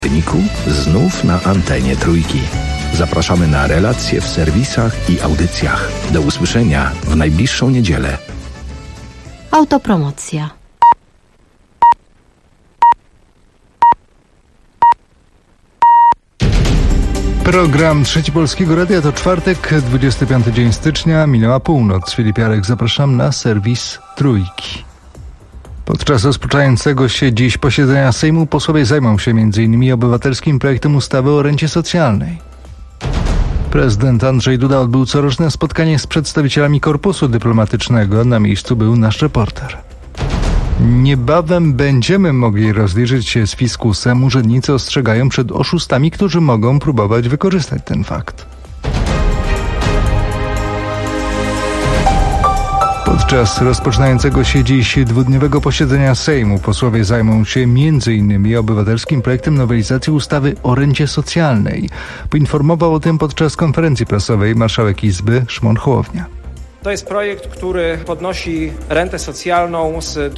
wyniku znów na antenie Trójki. Zapraszamy na relacje w serwisach i audycjach. Do usłyszenia w najbliższą niedzielę. Autopromocja. Program Trzeci Polskiego Radia to czwartek, 25 dzień stycznia, minęła północ. Filip Jarek, zapraszam na serwis Trójki. Podczas rozpoczynającego się dziś posiedzenia Sejmu posłowie zajmą się m.in. obywatelskim projektem ustawy o rencie socjalnej. Prezydent Andrzej Duda odbył coroczne spotkanie z przedstawicielami korpusu dyplomatycznego. Na miejscu był nasz reporter. Niebawem będziemy mogli rozliczyć się z fiskusem. Urzędnicy ostrzegają przed oszustami, którzy mogą próbować wykorzystać ten fakt. Podczas rozpoczynającego się dziś dwudniowego posiedzenia Sejmu posłowie zajmą się m.in. obywatelskim projektem nowelizacji ustawy o rencie socjalnej. Poinformował o tym podczas konferencji prasowej marszałek Izby Szymon Hołownia. To jest projekt, który podnosi rentę socjalną z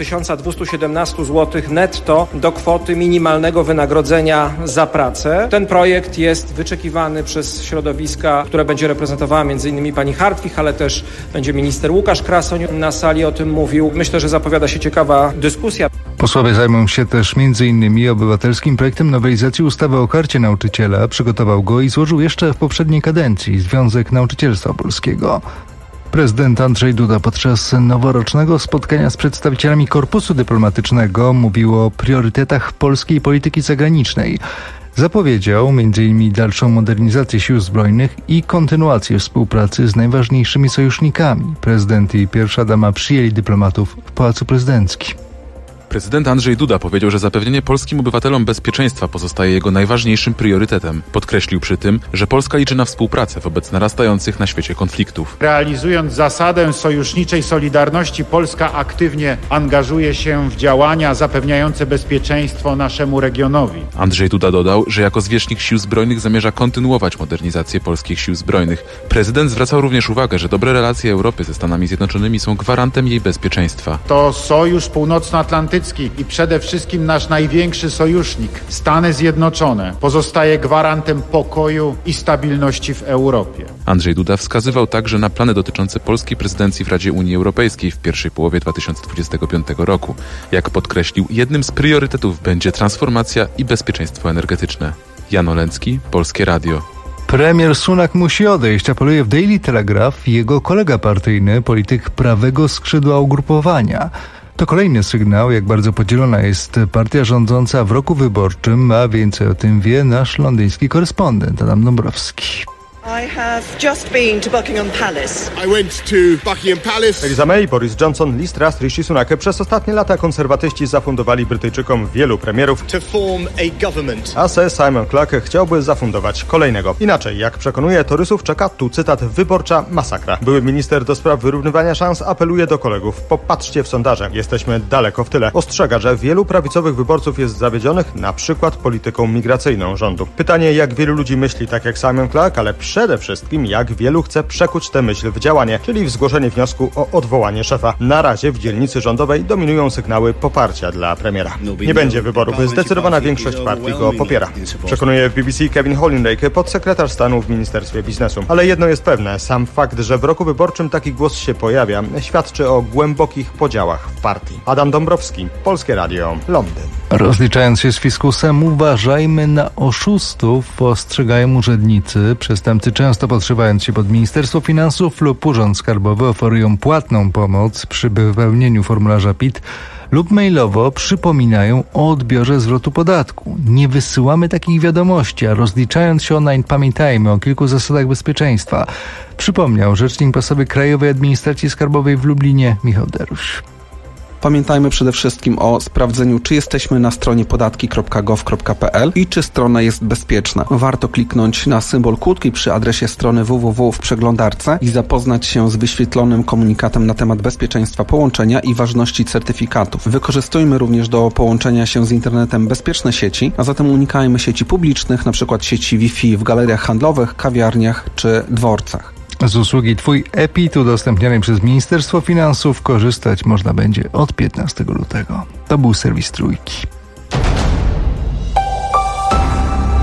1217 zł netto do kwoty minimalnego wynagrodzenia za pracę. Ten projekt jest wyczekiwany przez środowiska, które będzie reprezentowała m.in. pani Hartwich, ale też będzie minister Łukasz Krasoń na sali o tym mówił. Myślę, że zapowiada się ciekawa dyskusja. Posłowie zajmą się też m.in. obywatelskim projektem nowelizacji ustawy o Karcie Nauczyciela. Przygotował go i złożył jeszcze w poprzedniej kadencji Związek Nauczycielstwa Polskiego. Prezydent Andrzej Duda podczas noworocznego spotkania z przedstawicielami korpusu dyplomatycznego mówił o priorytetach polskiej polityki zagranicznej. Zapowiedział m.in. dalszą modernizację sił zbrojnych i kontynuację współpracy z najważniejszymi sojusznikami. Prezydent i pierwsza dama przyjęli dyplomatów w Pałacu Prezydenckim. Prezydent Andrzej Duda powiedział, że zapewnienie polskim obywatelom bezpieczeństwa pozostaje jego najważniejszym priorytetem. Podkreślił przy tym, że Polska liczy na współpracę wobec narastających na świecie konfliktów. Realizując zasadę sojuszniczej solidarności, Polska aktywnie angażuje się w działania zapewniające bezpieczeństwo naszemu regionowi. Andrzej Duda dodał, że jako zwierzchnik sił zbrojnych zamierza kontynuować modernizację polskich sił zbrojnych. Prezydent zwracał również uwagę, że dobre relacje Europy ze Stanami Zjednoczonymi są gwarantem jej bezpieczeństwa. To Sojusz Północnoatlantycki i przede wszystkim nasz największy sojusznik, Stany Zjednoczone, pozostaje gwarantem pokoju i stabilności w Europie. Andrzej Duda wskazywał także na plany dotyczące polskiej prezydencji w Radzie Unii Europejskiej w pierwszej połowie 2025 roku. Jak podkreślił, jednym z priorytetów będzie transformacja i bezpieczeństwo energetyczne. Jan Olencki, Polskie Radio. Premier Sunak musi odejść, apeluje w Daily Telegraph jego kolega partyjny, polityk prawego skrzydła ugrupowania. To kolejny sygnał, jak bardzo podzielona jest partia rządząca w roku wyborczym, a więcej o tym wie nasz londyński korespondent Adam Dąbrowski. I have just been to Buckingham Palace. I went to Buckingham Palace. Theresa May, Boris Johnson, Liz Truss, Rishi Sunak. Przez ostatnie lata konserwatyści zafundowali Brytyjczykom wielu premierów. To form a government. A Sir Simon Clarke chciałby zafundować kolejnego. Inaczej, jak przekonuje torysów, czeka tu cytat: wyborcza masakra. Były minister do spraw wyrównywania szans apeluje do kolegów: popatrzcie w sondaże. Jesteśmy daleko w tyle. Ostrzega, że wielu prawicowych wyborców jest zawiedzionych, na przykład polityką migracyjną rządu. Pytanie, jak wielu ludzi myśli tak jak Simon Clarke, ale przede wszystkim jak wielu chce przekuć tę myśl w działanie, czyli w zgłoszenie wniosku o odwołanie szefa. Na razie w dzielnicy rządowej dominują sygnały poparcia dla premiera. Nie będzie wyborów, zdecydowana większość partii go popiera. Przekonuje w BBC Kevin Holinlake, podsekretarz stanu w Ministerstwie Biznesu. Ale jedno jest pewne, sam fakt, że w roku wyborczym taki głos się pojawia, świadczy o głębokich podziałach w partii. Adam Dąbrowski, Polskie Radio, Londyn. Rozliczając się z fiskusem, uważajmy na oszustów, ostrzegają urzędnicy. Przestępcy często podszywając się pod Ministerstwo Finansów lub Urząd Skarbowy oferują płatną pomoc przy wypełnieniu formularza PIT lub mailowo przypominają o odbiorze zwrotu podatku. Nie wysyłamy takich wiadomości, a rozliczając się online pamiętajmy o kilku zasadach bezpieczeństwa. Przypomniał rzecznik prasowy Krajowej Administracji Skarbowej w Lublinie Michał Deruś. Pamiętajmy przede wszystkim o sprawdzeniu, czy jesteśmy na stronie podatki.gov.pl i czy strona jest bezpieczna. Warto kliknąć na symbol kłódki przy adresie strony www w przeglądarce i zapoznać się z wyświetlonym komunikatem na temat bezpieczeństwa połączenia i ważności certyfikatów. Wykorzystujmy również do połączenia się z internetem bezpieczne sieci, a zatem unikajmy sieci publicznych, np. sieci Wi-Fi w galeriach handlowych, kawiarniach czy dworcach. Z usługi Twój EPIT udostępnianej przez Ministerstwo Finansów korzystać można będzie od 15 lutego. To był serwis Trójki.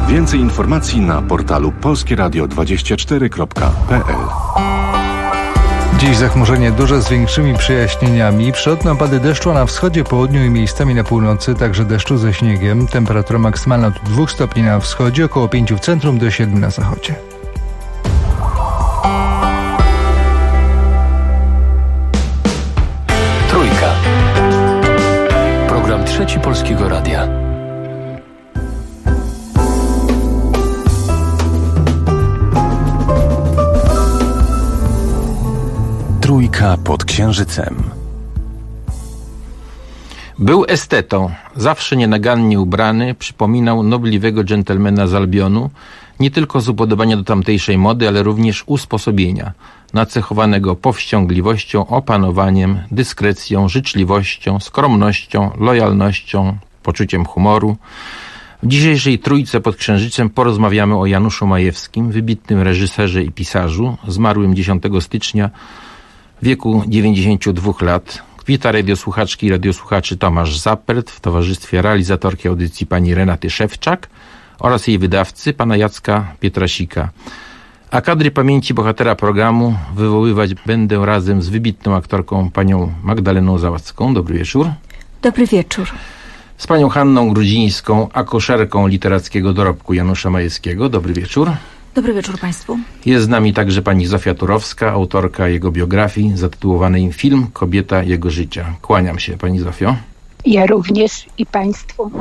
Więcej informacji na portalu polskieradio24.pl. Dziś zachmurzenie duże z większymi przejaśnieniami. Przelotne opady deszczu na wschodzie, południu i miejscami na północy, także deszczu ze śniegiem. Temperatura maksymalna od 2 stopni na wschodzie, około 5 w centrum do 7 na zachodzie. Trójka. Program Trzeci Polskiego Radia. Trójka pod księżycem. Był estetą, zawsze nienagannie ubrany, przypominał nobliwego dżentelmena z Albionu, nie tylko z upodobania do tamtejszej mody, ale również usposobienia, nacechowanego powściągliwością, opanowaniem, dyskrecją, życzliwością, skromnością, lojalnością, poczuciem humoru. W dzisiejszej Trójce pod księżycem porozmawiamy o Januszu Majewskim, wybitnym reżyserze i pisarzu, zmarłym 10 stycznia w wieku 92 lat. Wita radiosłuchaczki i radiosłuchaczy Tomasz Zappert w towarzystwie realizatorki audycji pani Renaty Szewczak oraz jej wydawcy pana Jacka Pietrasika. A kadry pamięci bohatera programu wywoływać będę razem z wybitną aktorką panią Magdaleną Załacką. Dobry wieczór. Dobry wieczór. Z panią Hanną Grudzińską, akuszerką literackiego dorobku Janusza Majewskiego. Dobry wieczór. Dobry wieczór państwu. Jest z nami także pani Zofia Turowska, autorka jego biografii zatytułowanej Film Kobieta jego życia. Kłaniam się pani Zofio. Ja również i państwu.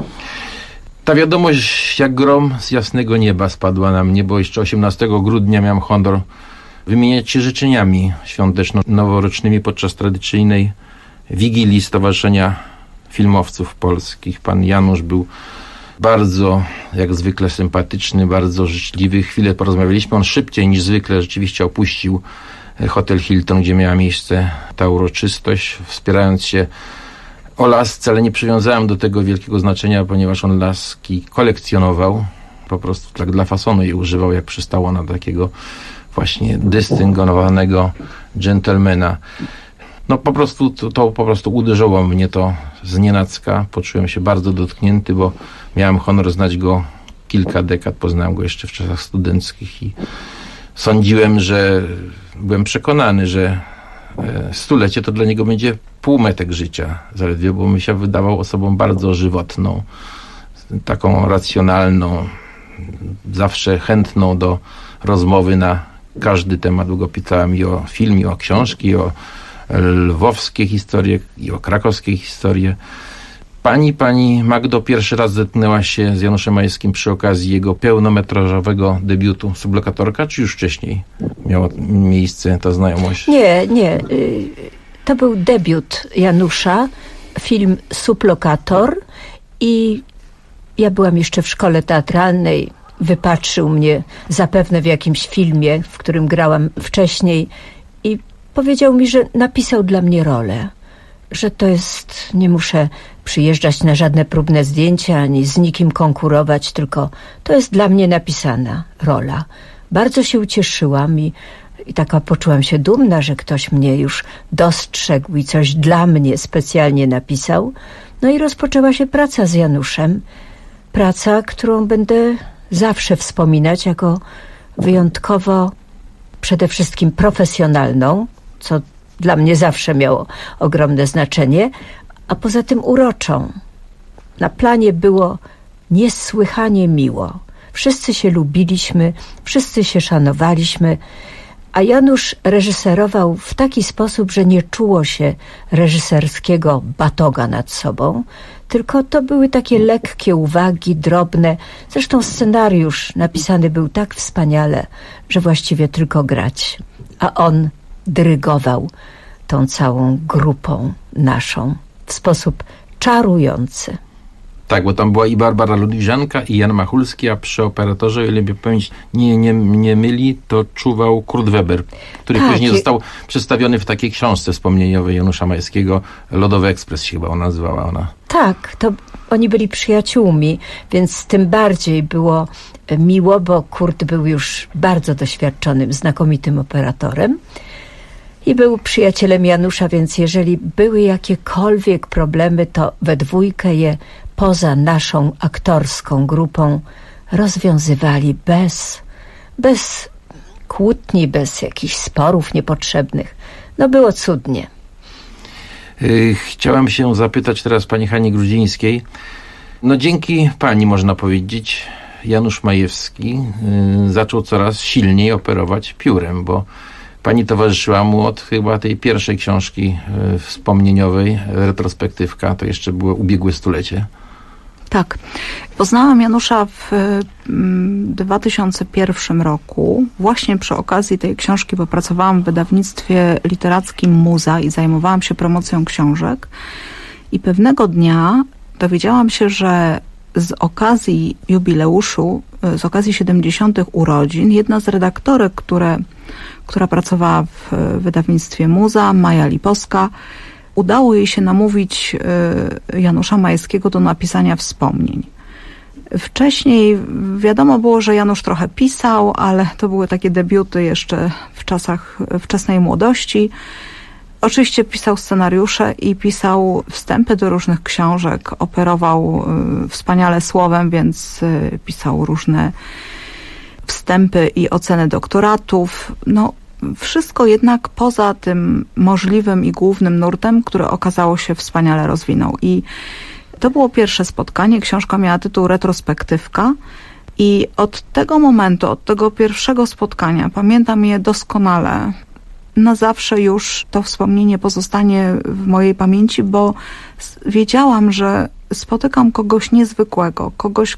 Ta wiadomość jak grom z jasnego nieba spadła na mnie, bo jeszcze 18 grudnia miałem honor wymieniać się życzeniami świąteczno-noworocznymi podczas tradycyjnej Wigilii Stowarzyszenia Filmowców Polskich. Pan Janusz był bardzo, jak zwykle, sympatyczny, bardzo życzliwy. Chwilę porozmawialiśmy. On szybciej niż zwykle rzeczywiście opuścił hotel Hilton, gdzie miała miejsce ta uroczystość, wspierając się o lasce, ale nie przywiązałem do tego wielkiego znaczenia, ponieważ on laski kolekcjonował. Po prostu tak dla fasonu je używał, jak przystało na takiego właśnie dystyngowanego dżentelmena. No po prostu to po prostu uderzyło mnie to znienacka. Poczułem się bardzo dotknięty, bo miałem honor znać go kilka dekad. Poznałem go jeszcze w czasach studenckich i sądziłem, byłem przekonany, że stulecie to dla niego będzie półmetek życia zaledwie, bo mi się wydawał osobą bardzo żywotną, taką racjonalną, zawsze chętną do rozmowy na każdy temat. Długo pytałem i o film, i o książki, i o lwowskie historie, i o krakowskie historie. Pani Magdo pierwszy raz zetknęła się z Januszem Majewskim przy okazji jego pełnometrażowego debiutu Sublokatorka, czy już wcześniej miała miejsce ta znajomość? Nie. To był debiut Janusza, film Sublokator, i ja byłam jeszcze w szkole teatralnej. Wypatrzył mnie zapewne w jakimś filmie, w którym grałam wcześniej, i powiedział mi, że napisał dla mnie rolę, że to jest, nie muszę przyjeżdżać na żadne próbne zdjęcia, ani z nikim konkurować, tylko to jest dla mnie napisana rola. Bardzo się ucieszyłam i taka poczułam się dumna, że ktoś mnie już dostrzegł i coś dla mnie specjalnie napisał. No i rozpoczęła się praca z Januszem. Praca, którą będę zawsze wspominać jako wyjątkowo przede wszystkim profesjonalną, co dla mnie zawsze miało ogromne znaczenie, a poza tym uroczą. Na planie było niesłychanie miło. Wszyscy się lubiliśmy, wszyscy się szanowaliśmy, a Janusz reżyserował w taki sposób, że nie czuło się reżyserskiego batoga nad sobą, tylko to były takie lekkie uwagi, drobne. Zresztą scenariusz napisany był tak wspaniale, że właściwie tylko grać. A on dyrygował tą całą grupą naszą w sposób czarujący. Tak, bo tam była i Barbara Ludwiżanka, i Jan Machulski, a przy operatorze, o ile mnie pamięć nie myli, to czuwał Kurt Weber, który później został przedstawiony w takiej książce wspomnieniowej Janusza Majewskiego. Lodowy Ekspres się chyba nazywała ona. Tak, to oni byli przyjaciółmi, więc tym bardziej było miło, bo Kurt był już bardzo doświadczonym, znakomitym operatorem i był przyjacielem Janusza, więc jeżeli były jakiekolwiek problemy, to we dwójkę je poza naszą aktorską grupą rozwiązywali bez kłótni, bez jakichś sporów niepotrzebnych. No było cudnie. Chciałem się zapytać teraz pani Hanie Grudzińskiej. No dzięki pani, można powiedzieć, Janusz Majewski zaczął coraz silniej operować piórem, bo pani towarzyszyła mu od chyba tej pierwszej książki wspomnieniowej, retrospektywka, to jeszcze było ubiegłe stulecie. Tak. Poznałam Janusza w 2001 roku. Właśnie przy okazji tej książki, bo pracowałam w wydawnictwie literackim Muza i zajmowałam się promocją książek. I pewnego dnia dowiedziałam się, że z okazji jubileuszu, z okazji 70. urodzin, jedna z redaktorek, która pracowała w wydawnictwie Muza, Maja Lipowska, udało jej się namówić Janusza Majewskiego do napisania wspomnień. Wcześniej wiadomo było, że Janusz trochę pisał, ale to były takie debiuty jeszcze w czasach wczesnej młodości. Oczywiście pisał scenariusze i pisał wstępy do różnych książek, operował wspaniale słowem, więc pisał różne wstępy i oceny doktoratów. No, wszystko jednak poza tym możliwym i głównym nurtem, który okazało się wspaniale rozwinął. I to było pierwsze spotkanie. Książka miała tytuł Retrospektywka. I od tego momentu, od tego pierwszego spotkania, pamiętam je doskonale. Na zawsze już to wspomnienie pozostanie w mojej pamięci, bo wiedziałam, że spotykam kogoś niezwykłego, kogoś,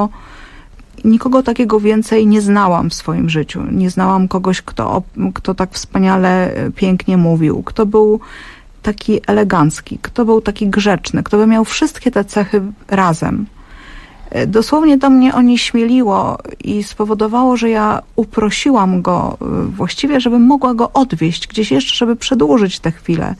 nikogo takiego więcej nie znałam w swoim życiu. Nie znałam kogoś, kto tak wspaniale, pięknie mówił, kto był taki elegancki, kto był taki grzeczny, kto by miał wszystkie te cechy razem. Dosłownie to mnie onieśmieliło i spowodowało, że ja uprosiłam go właściwie, żebym mogła go odwieźć gdzieś jeszcze, żeby przedłużyć tę chwilę,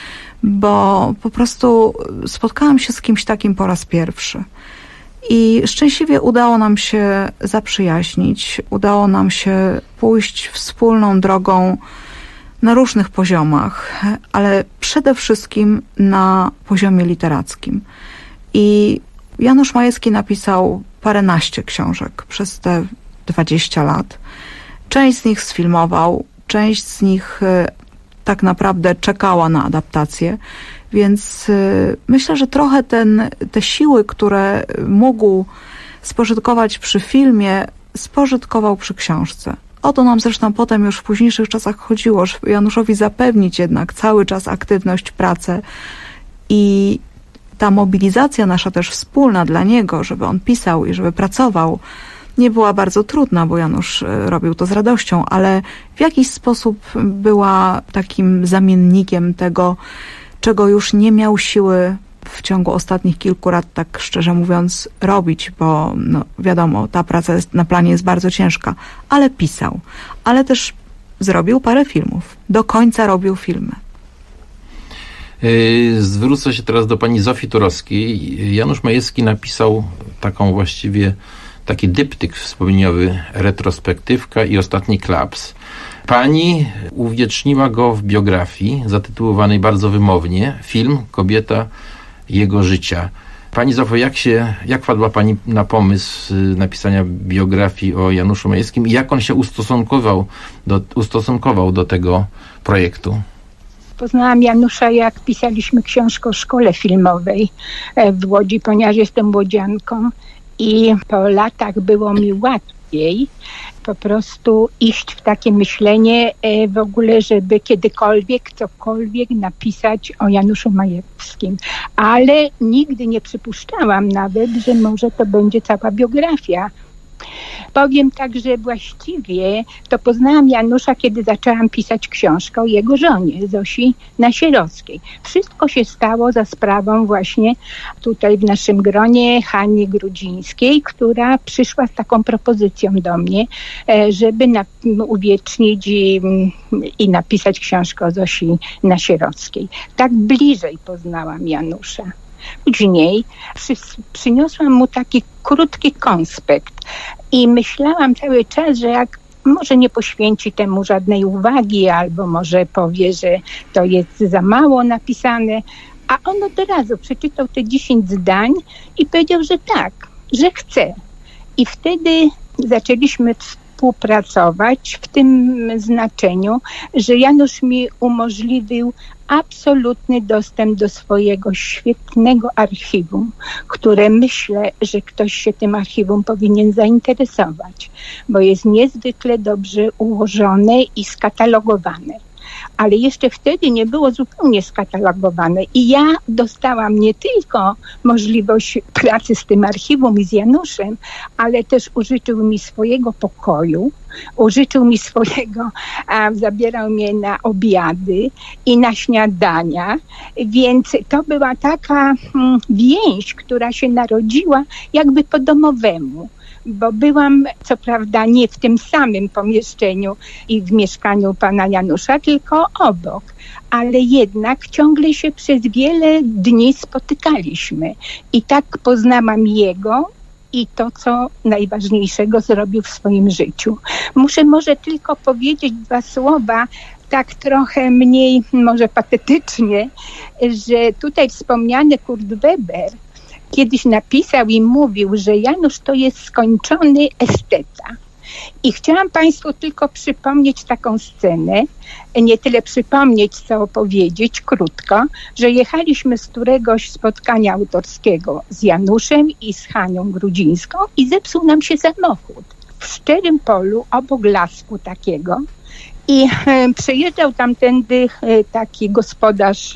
bo po prostu spotkałam się z kimś takim po raz pierwszy. I szczęśliwie udało nam się zaprzyjaźnić, udało nam się pójść wspólną drogą na różnych poziomach, ale przede wszystkim na poziomie literackim. I Janusz Majewski napisał paręnaście książek przez te 20 lat. Część z nich sfilmował, część z nich tak naprawdę czekała na adaptację, więc myślę, że trochę te siły, które mógł spożytkować przy filmie, spożytkował przy książce. O to nam zresztą potem już w późniejszych czasach chodziło, żeby Januszowi zapewnić jednak cały czas aktywność, pracę i ta mobilizacja nasza też wspólna dla niego, żeby on pisał i żeby pracował, nie była bardzo trudna, bo Janusz robił to z radością, ale w jakiś sposób była takim zamiennikiem tego, czego już nie miał siły w ciągu ostatnich kilku lat, tak szczerze mówiąc, robić, bo no, wiadomo, ta praca na planie jest bardzo ciężka, ale pisał, ale też zrobił parę filmów. Do końca robił filmy. Zwrócę się teraz do pani Zofii Turowskiej. Janusz Majewski napisał taki dyptyk wspomnieniowy, retrospektywka i ostatni klaps. Pani uwieczniła go w biografii zatytułowanej bardzo wymownie Film Kobieta jego życia. Pani Zofio, jak wpadła pani na pomysł napisania biografii o Januszu Majewskim i jak on się ustosunkował do tego projektu? Poznałam Janusza, jak pisaliśmy książkę o szkole filmowej w Łodzi, ponieważ jestem łodzianką i po latach było mi łatwiej po prostu iść w takie myślenie w ogóle, żeby kiedykolwiek, cokolwiek napisać o Januszu Majewskim. Ale nigdy nie przypuszczałam nawet, że może to będzie cała biografia. Powiem tak, że właściwie to poznałam Janusza, kiedy zaczęłam pisać książkę o jego żonie, Zosi Nasierockiej. Wszystko się stało za sprawą właśnie tutaj w naszym gronie Hani Grudzińskiej, która przyszła z taką propozycją do mnie, żeby uwiecznić i napisać książkę o Zosi Nasierockiej. Tak bliżej poznałam Janusza. Później przyniosłam mu taki krótki konspekt i myślałam cały czas, że jak może nie poświęci temu żadnej uwagi, albo może powie, że to jest za mało napisane, a on od razu przeczytał te 10 zdań i powiedział, że tak, że chce. I wtedy zaczęliśmy współpracować w tym znaczeniu, że Janusz mi umożliwił absolutny dostęp do swojego świetnego archiwum, które myślę, że ktoś się tym archiwum powinien zainteresować, bo jest niezwykle dobrze ułożone i skatalogowane. Ale jeszcze wtedy nie było zupełnie skatalogowane i ja dostałam nie tylko możliwość pracy z tym archiwum i z Januszem, ale też użyczył mi swojego pokoju, zabierał mnie na obiady i na śniadania, więc to była taka więź, która się narodziła jakby po domowemu. Bo byłam, co prawda, nie w tym samym pomieszczeniu i w mieszkaniu pana Janusza, tylko obok. Ale jednak ciągle się przez wiele dni spotykaliśmy. I tak poznałam jego i to, co najważniejszego zrobił w swoim życiu. Muszę może tylko powiedzieć 2 słowa, tak trochę mniej może patetycznie, że tutaj wspomniany Kurt Weber kiedyś napisał i mówił, że Janusz to jest skończony esteta. I chciałam Państwu tylko przypomnieć taką scenę, nie tyle przypomnieć, co opowiedzieć krótko, że jechaliśmy z któregoś spotkania autorskiego z Januszem i z Hanią Grudzińską i zepsuł nam się samochód w szczerym polu, obok lasku takiego. I przejeżdżał tamtędy taki gospodarz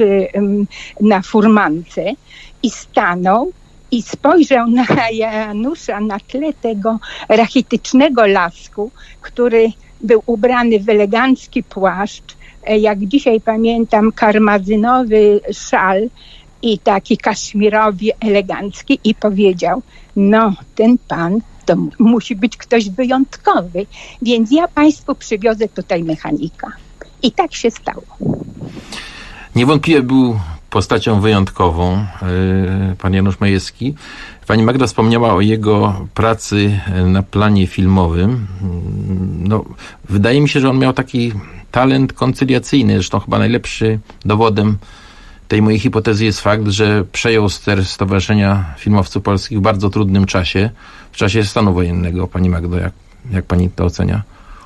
na furmance i stanął i spojrzał na Janusza na tle tego rachitycznego lasku, który był ubrany w elegancki płaszcz, jak dzisiaj pamiętam, karmazynowy szal i taki kaszmirowy elegancki i powiedział, no ten pan to musi być ktoś wyjątkowy, więc ja Państwu przywiozę tutaj mechanika. I tak się stało. Niewątpliwie był postacią wyjątkową, pan Janusz Majewski. Pani Magda wspomniała o jego pracy na planie filmowym. No, wydaje mi się, że on miał taki talent koncyliacyjny. Zresztą chyba najlepszy dowodem tej mojej hipotezy jest fakt, że przejął ster Stowarzyszenia Filmowców Polskich w bardzo trudnym czasie, w czasie stanu wojennego. Pani Magdo, jak pani to ocenia?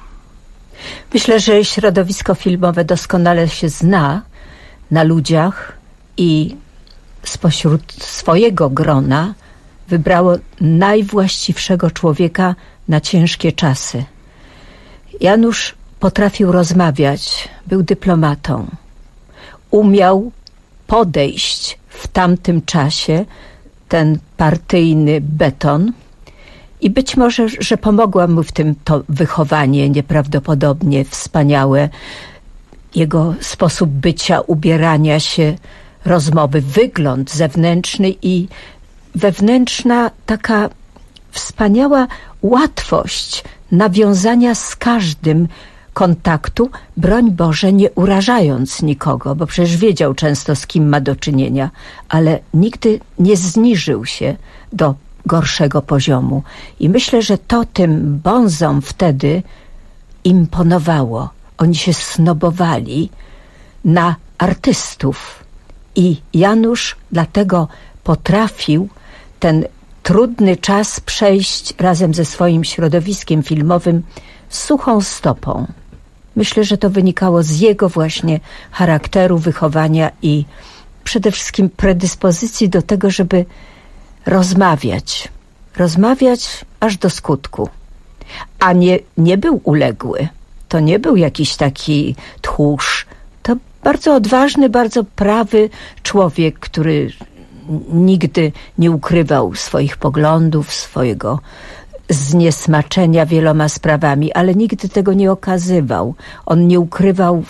Myślę, że środowisko filmowe doskonale się zna na ludziach i spośród swojego grona wybrało najwłaściwszego człowieka na ciężkie czasy. Janusz potrafił rozmawiać, był dyplomatą. Umiał podejść w tamtym czasie ten partyjny beton i być może, że pomogła mu w tym to wychowanie nieprawdopodobnie wspaniałe, jego sposób bycia, ubierania się, rozmowy, wygląd zewnętrzny i wewnętrzna taka wspaniała łatwość nawiązania z każdym kontaktu, broń Boże, nie urażając nikogo, bo przecież wiedział często, z kim ma do czynienia, ale nigdy nie zniżył się do gorszego poziomu. I myślę, że to tym bonzom wtedy imponowało. Oni się snobowali na artystów. I Janusz dlatego potrafił ten trudny czas przejść razem ze swoim środowiskiem filmowym suchą stopą. Myślę, że to wynikało z jego właśnie charakteru, wychowania i przede wszystkim predyspozycji do tego, żeby rozmawiać aż do skutku. A nie był uległy. To nie był jakiś taki tchórz. To bardzo odważny, bardzo prawy człowiek, który nigdy nie ukrywał swoich poglądów, swojego zniesmaczenia wieloma sprawami, ale nigdy tego nie okazywał. On nie ukrywał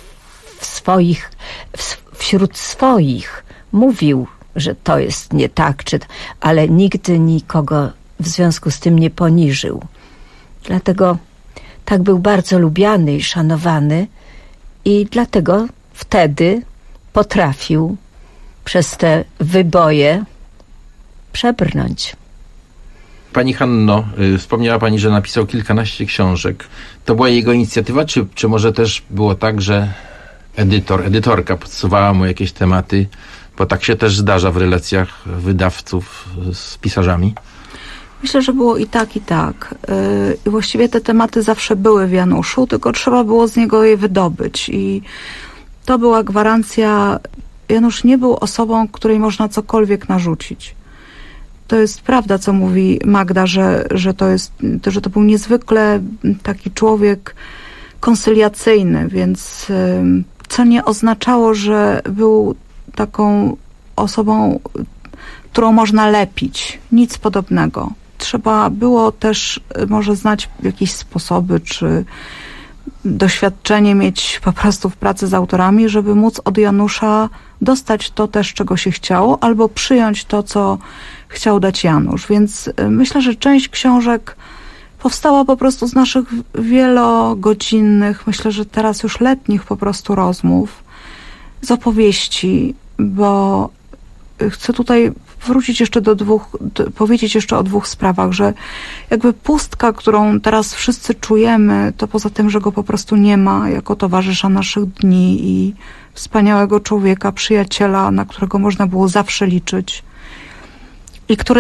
wśród swoich. Mówił, że to jest nie tak, ale nigdy nikogo w związku z tym nie poniżył. Dlatego tak był bardzo lubiany i szanowany i dlatego wtedy potrafił przez te wyboje przebrnąć. Pani Hanno, wspomniała pani, że napisał kilkanaście książek. To była jego inicjatywa, czy może też było tak, że edytorka podsuwała mu jakieś tematy, bo tak się też zdarza w relacjach wydawców z pisarzami? Myślę, że było i tak, i tak. I właściwie te tematy zawsze były w Januszu, tylko trzeba było z niego je wydobyć. I to była gwarancja. Janusz nie był osobą, której można cokolwiek narzucić. To jest prawda, co mówi Magda, że to był niezwykle taki człowiek koncyliacyjny, więc co nie oznaczało, że był taką osobą, którą można lepić. Nic podobnego. Trzeba było też może znać jakieś sposoby, czy doświadczenie mieć po prostu w pracy z autorami, żeby móc od Janusza dostać to też, czego się chciało, albo przyjąć to, co chciał dać Janusz. Więc myślę, że część książek powstała po prostu z naszych wielogodzinnych, myślę, że teraz już letnich po prostu rozmów, z opowieści, bo chcę tutaj wrócić jeszcze powiedzieć jeszcze o dwóch sprawach, że jakby pustka, którą teraz wszyscy czujemy, to poza tym, że go po prostu nie ma jako towarzysza naszych dni i wspaniałego człowieka, przyjaciela, na którego można było zawsze liczyć i który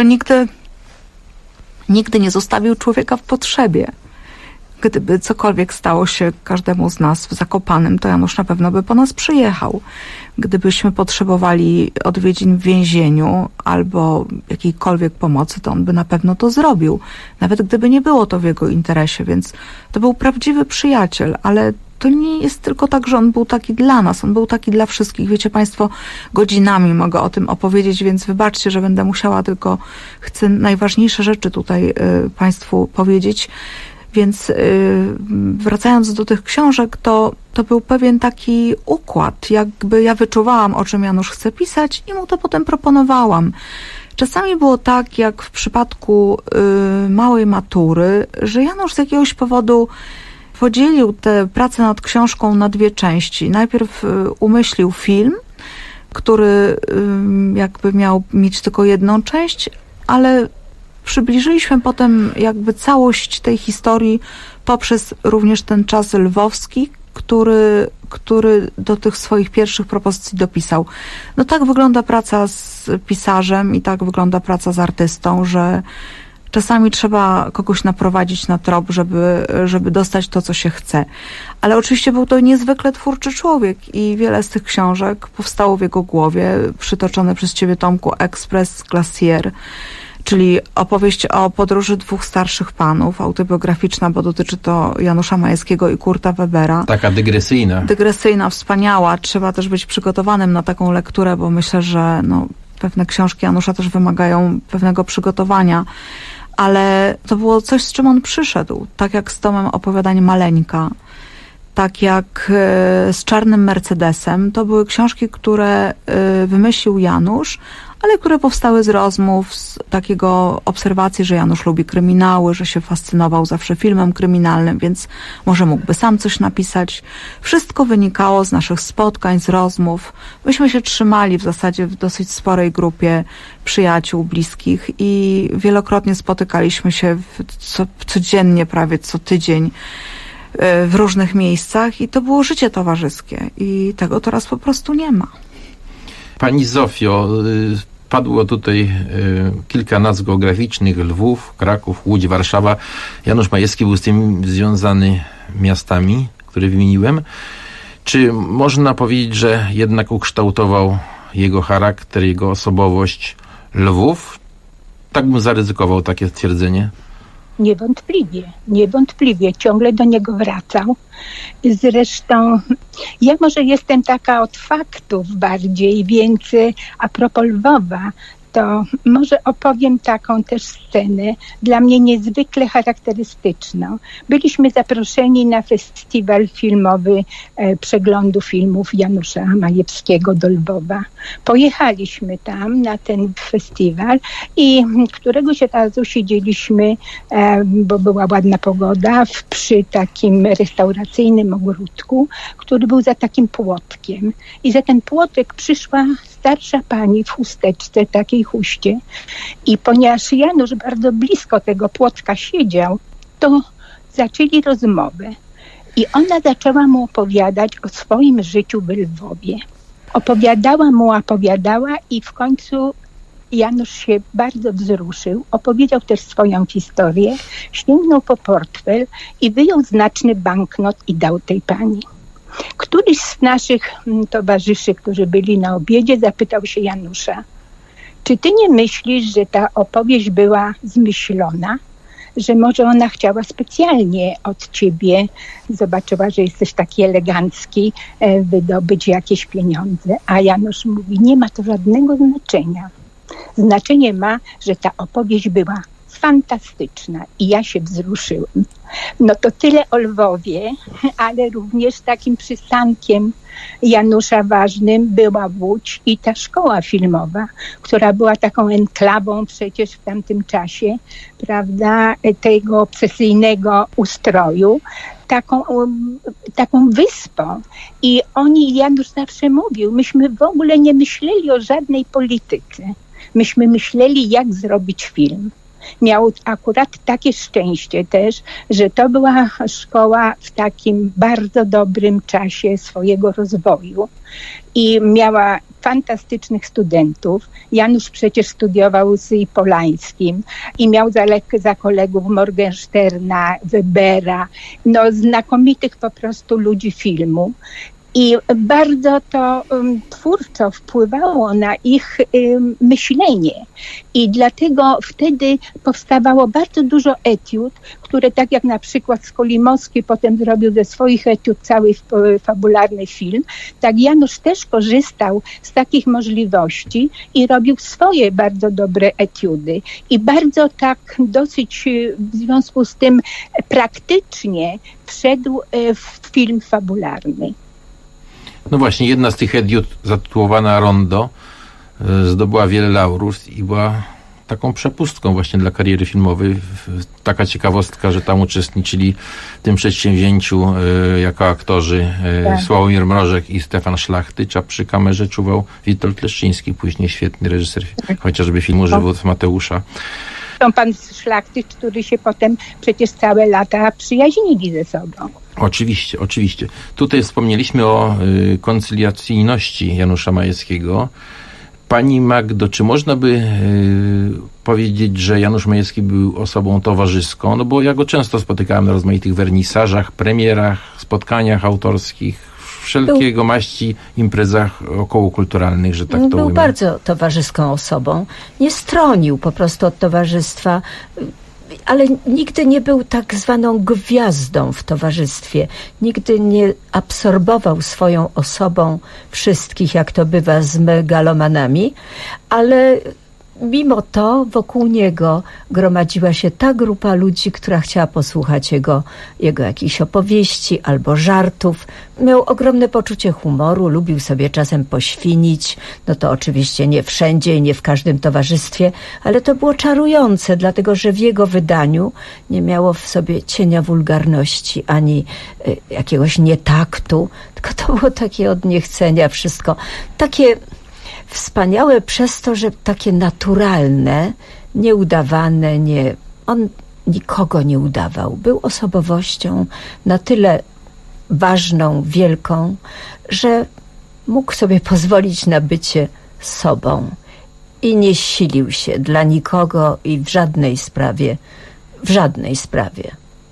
nigdy nie zostawił człowieka w potrzebie. Gdyby cokolwiek stało się każdemu z nas w Zakopanem, to Janusz na pewno by po nas przyjechał. Gdybyśmy potrzebowali odwiedzin w więzieniu albo jakiejkolwiek pomocy, to on by na pewno to zrobił. Nawet gdyby nie było to w jego interesie, więc to był prawdziwy przyjaciel, ale to nie jest tylko tak, że on był taki dla nas, on był taki dla wszystkich. Wiecie Państwo, godzinami mogę o tym opowiedzieć, więc wybaczcie, że będę musiała, tylko chcę najważniejsze rzeczy tutaj Państwu powiedzieć. Więc wracając do tych książek, to był pewien taki układ, jakby ja wyczuwałam, o czym Janusz chce pisać i mu to potem proponowałam. Czasami było tak, jak w przypadku małej matury, że Janusz z jakiegoś powodu podzielił tę pracę nad książką na dwie części. Najpierw umyślił film, który jakby miał mieć tylko jedną część, ale przybliżyliśmy potem jakby całość tej historii poprzez również ten czas lwowski, który do tych swoich pierwszych propozycji dopisał. No tak wygląda praca z pisarzem i tak wygląda praca z artystą, że czasami trzeba kogoś naprowadzić na trop, żeby dostać to, co się chce. Ale oczywiście był to niezwykle twórczy człowiek i wiele z tych książek powstało w jego głowie. Przytoczone przez ciebie, Tomku, Express Glacier, czyli opowieść o podróży dwóch starszych panów, autobiograficzna, bo dotyczy to Janusza Majewskiego i Kurta Webera. Taka dygresyjna. Dygresyjna, wspaniała. Trzeba też być przygotowanym na taką lekturę, bo myślę, że pewne książki Janusza też wymagają pewnego przygotowania. Ale to było coś, z czym on przyszedł. Tak jak z tomem opowiadań Maleńka, tak jak z Czarnym Mercedesem. To były książki, które wymyślił Janusz, ale które powstały z rozmów, z takiego obserwacji, że Janusz lubi kryminały, że się fascynował zawsze filmem kryminalnym, więc może mógłby sam coś napisać. Wszystko wynikało z naszych spotkań, z rozmów. Myśmy się trzymali w zasadzie w dosyć sporej grupie przyjaciół, bliskich i wielokrotnie spotykaliśmy się codziennie, prawie co tydzień w różnych miejscach i to było życie towarzyskie i tego teraz po prostu nie ma. Pani Zofio, padło tutaj kilka nazw geograficznych: Lwów, Kraków, Łódź, Warszawa. Janusz Majewski był z tym związany miastami, które wymieniłem. Czy można powiedzieć, że jednak ukształtował jego charakter, jego osobowość Lwów? Tak bym zaryzykował takie stwierdzenie. Niewątpliwie. Ciągle do niego wracał. Zresztą ja może jestem taka od faktów bardziej, więc a propos Lwowa, to może opowiem taką też scenę, dla mnie niezwykle charakterystyczną. Byliśmy zaproszeni na festiwal filmowy przeglądu filmów Janusza Majewskiego do Lwowa. Pojechaliśmy tam na ten festiwal i któregoś razu siedzieliśmy, bo była ładna pogoda, przy takim restauracyjnym ogródku, który był za takim płotkiem. I za ten płotek przyszła starsza pani w chusteczce, takiej chuście. I ponieważ Janusz bardzo blisko tego płotka siedział, to zaczęli rozmowę. I ona zaczęła mu opowiadać o swoim życiu w Lwowie. Opowiadała i w końcu Janusz się bardzo wzruszył, opowiedział też swoją historię, sięgnął po portfel i wyjął znaczny banknot i dał tej pani. Któryś z naszych towarzyszy, którzy byli na obiedzie, zapytał się Janusza: czy ty nie myślisz, że ta opowieść była zmyślona? Że może ona chciała specjalnie od ciebie, zobaczyła, że jesteś taki elegancki, wydobyć jakieś pieniądze. A Janusz mówi: nie ma to żadnego znaczenia. Znaczenie ma, że ta opowieść była fantastyczna i ja się wzruszyłem. No to tyle o Lwowie, ale również takim przystankiem Janusza ważnym była Łódź i ta szkoła filmowa, która była taką enklawą przecież w tamtym czasie, prawda, tego obsesyjnego ustroju, taką wyspą. I Janusz zawsze mówił, myśmy w ogóle nie myśleli o żadnej polityce. Myśmy myśleli, jak zrobić film. Miał akurat takie szczęście też, że to była szkoła w takim bardzo dobrym czasie swojego rozwoju i miała fantastycznych studentów. Janusz przecież studiował z Polańskim i miał za kolegów Morgensterna, Webera, no znakomitych po prostu ludzi filmu. I bardzo to twórczo wpływało na ich myślenie. I dlatego wtedy powstawało bardzo dużo etiud, które tak jak na przykład Skolimowski potem zrobił ze swoich etiud cały fabularny film, tak Janusz też korzystał z takich możliwości i robił swoje bardzo dobre etiudy. I bardzo tak dosyć w związku z tym praktycznie wszedł w film fabularny. No właśnie, jedna z tych etiud zatytułowana Rondo zdobyła wiele laurów i była taką przepustką właśnie dla kariery filmowej. Taka ciekawostka, że tam uczestniczyli w tym przedsięwzięciu jako aktorzy Sławomir Mrożek i Stefan Szlachtyć, a przy kamerze czuwał Witold Leszczyński, później świetny reżyser chociażby filmu Żywot Mateusza. Pan Szlachtyć, który się potem przecież całe lata przyjaźnili ze sobą. Oczywiście. Tutaj wspomnieliśmy o koncyliacyjności Janusza Majewskiego. Pani Magdo, czy można by powiedzieć, że Janusz Majewski był osobą towarzyską? No bo ja go często spotykałem na rozmaitych wernisażach, premierach, spotkaniach autorskich, wszelkiego maści imprezach okołokulturalnych, że tak to ujmę. Był bardzo towarzyską osobą. Nie stronił po prostu od towarzystwa, ale nigdy nie był tak zwaną gwiazdą w towarzystwie. Nigdy nie absorbował swoją osobą wszystkich, jak to bywa z megalomanami, ale mimo to wokół niego gromadziła się ta grupa ludzi, która chciała posłuchać jego jakichś opowieści albo żartów. Miał ogromne poczucie humoru, lubił sobie czasem poświnić. No to oczywiście nie wszędzie i nie w każdym towarzystwie, ale to było czarujące, dlatego że w jego wydaniu nie miało w sobie cienia wulgarności ani jakiegoś nietaktu, tylko to było takie od niechcenia wszystko. Takie wspaniałe przez to, że takie naturalne, nieudawane, on nikogo nie udawał. Był osobowością na tyle ważną, wielką, że mógł sobie pozwolić na bycie sobą i nie silił się dla nikogo i w żadnej sprawie.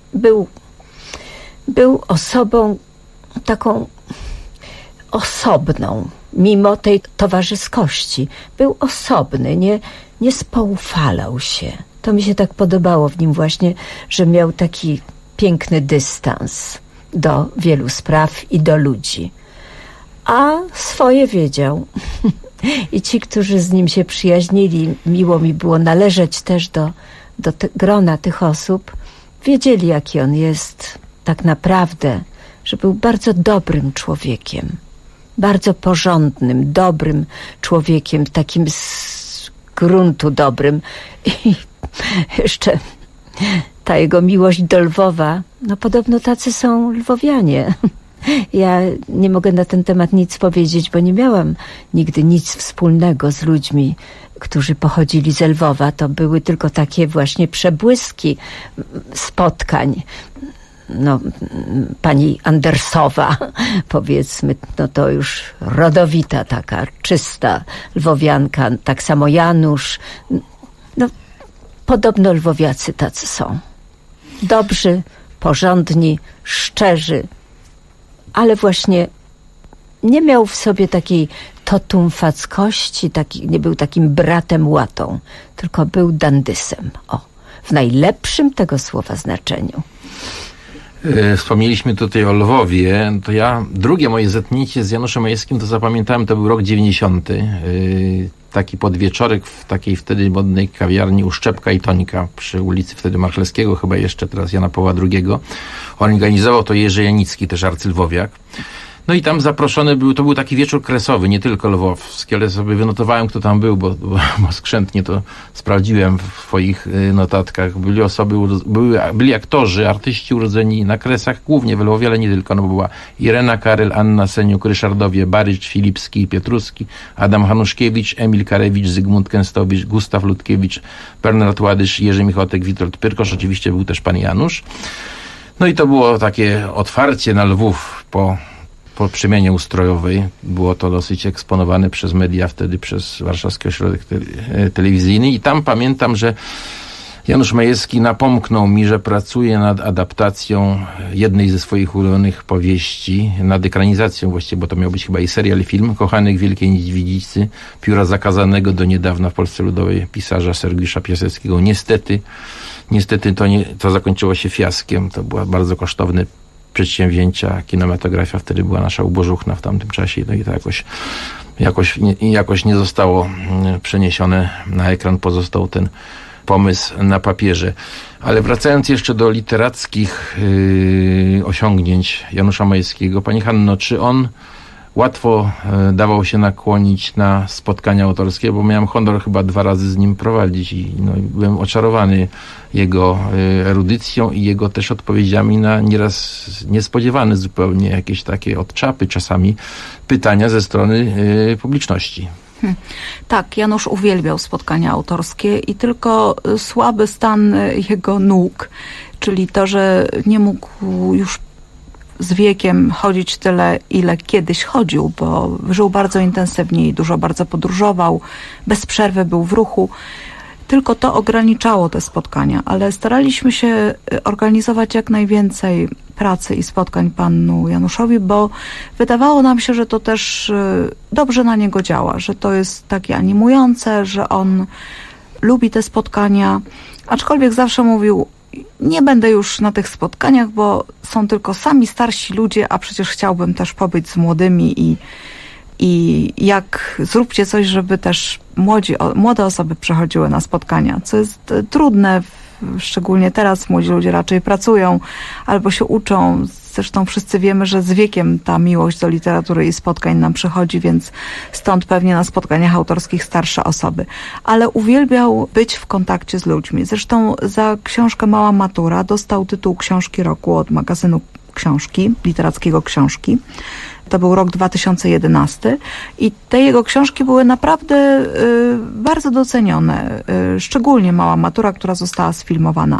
Był osobą taką osobną, mimo tej towarzyskości. Był osobny, nie spoufalał się. To mi się tak podobało w nim właśnie, że miał taki piękny dystans do wielu spraw i do ludzi. A swoje wiedział. I ci, którzy z nim się przyjaźnili, miło mi było należeć też do grona tych osób, wiedzieli, jaki on jest tak naprawdę, że był bardzo dobrym człowiekiem. Bardzo porządnym, dobrym człowiekiem, takim z gruntu dobrym. I jeszcze ta jego miłość do Lwowa, no podobno tacy są lwowianie. Ja nie mogę na ten temat nic powiedzieć, bo nie miałam nigdy nic wspólnego z ludźmi, którzy pochodzili z Lwowa. To były tylko takie właśnie przebłyski spotkań. pani Andersowa, powiedzmy, to już rodowita taka, czysta lwowianka, tak samo Janusz. Podobno lwowiacy tacy są. Dobrzy, porządni, szczerzy, ale właśnie nie miał w sobie takiej totumfackości, nie był takim bratem łatą, tylko był dandysem. W najlepszym tego słowa znaczeniu. Wspomnieliśmy tutaj o Lwowie, to drugie moje zetknięcie z Januszem Majewskim to zapamiętałem, to był rok 90. Taki podwieczorek w takiej wtedy modnej kawiarni Uszczepka i Tońka przy ulicy wtedy Marchlewskiego, chyba jeszcze teraz Jana Pawła II. Organizował to Jerzy Janicki, też arcylwowiak. No i tam zaproszony to był taki wieczór kresowy, nie tylko lwowski, ale sobie wynotowałem, kto tam był, bo skrzętnie to sprawdziłem w swoich notatkach. Byli aktorzy, artyści urodzeni na Kresach, głównie w Lwowie, ale nie tylko. Była Irena Karel, Anna Seniuk, Ryszardowie, Barycz, Filipski, Pietruski, Adam Hanuszkiewicz, Emil Karewicz, Zygmunt Kęstowicz, Gustaw Ludkiewicz, Bernard Ładysz, Jerzy Michotek, Witold Pyrkosz, oczywiście był też pan Janusz. No i to było takie otwarcie na Lwów po przemianie ustrojowej. Było to dosyć eksponowane przez media wtedy, przez Warszawski Ośrodek Telewizyjny i tam pamiętam, że Janusz Majewski napomknął mi, że pracuje nad adaptacją jednej ze swoich ulubionych powieści, nad ekranizacją właściwie, bo to miał być chyba i serial, film Kochanek Wielkiej Niedźwiedzicy, pióra zakazanego do niedawna w Polsce Ludowej pisarza Sergiusza Piaseckiego. Niestety to zakończyło się fiaskiem. To była bardzo kosztowne przedsięwzięcia. Kinematografia wtedy była nasza ubożuchna w tamtym czasie. No i to jakoś nie zostało przeniesione na ekran. Pozostał ten pomysł na papierze. Ale wracając jeszcze do literackich osiągnięć Janusza Majewskiego, pani Hanno, czy on łatwo dawał się nakłonić na spotkania autorskie, bo miałem honor chyba 2 razy z nim prowadzić i byłem oczarowany jego erudycją i jego też odpowiedziami na nieraz niespodziewane zupełnie jakieś takie od czapy czasami pytania ze strony publiczności. Tak, Janusz uwielbiał spotkania autorskie i tylko słaby stan jego nóg, czyli to, że nie mógł już z wiekiem chodzić tyle, ile kiedyś chodził, bo żył bardzo intensywnie i dużo bardzo podróżował, bez przerwy był w ruchu. Tylko to ograniczało te spotkania, ale staraliśmy się organizować jak najwięcej pracy i spotkań panu Januszowi, bo wydawało nam się, że to też dobrze na niego działa, że to jest takie animujące, że on lubi te spotkania, aczkolwiek zawsze mówił: nie będę już na tych spotkaniach, bo są tylko sami starsi ludzie, a przecież chciałbym też pobyć z młodymi i jak zróbcie coś, żeby też młode osoby przychodziły na spotkania, co jest trudne, szczególnie teraz młodzi ludzie raczej pracują albo się uczą. Zresztą wszyscy wiemy, że z wiekiem ta miłość do literatury i spotkań nam przychodzi, więc stąd pewnie na spotkaniach autorskich starsze osoby. Ale uwielbiał być w kontakcie z ludźmi. Zresztą za książkę Mała Matura dostał tytuł Książki Roku od magazynu Książki, literackiego Książki. To był rok 2011 i te jego książki były naprawdę bardzo docenione. Szczególnie Mała Matura, która została sfilmowana.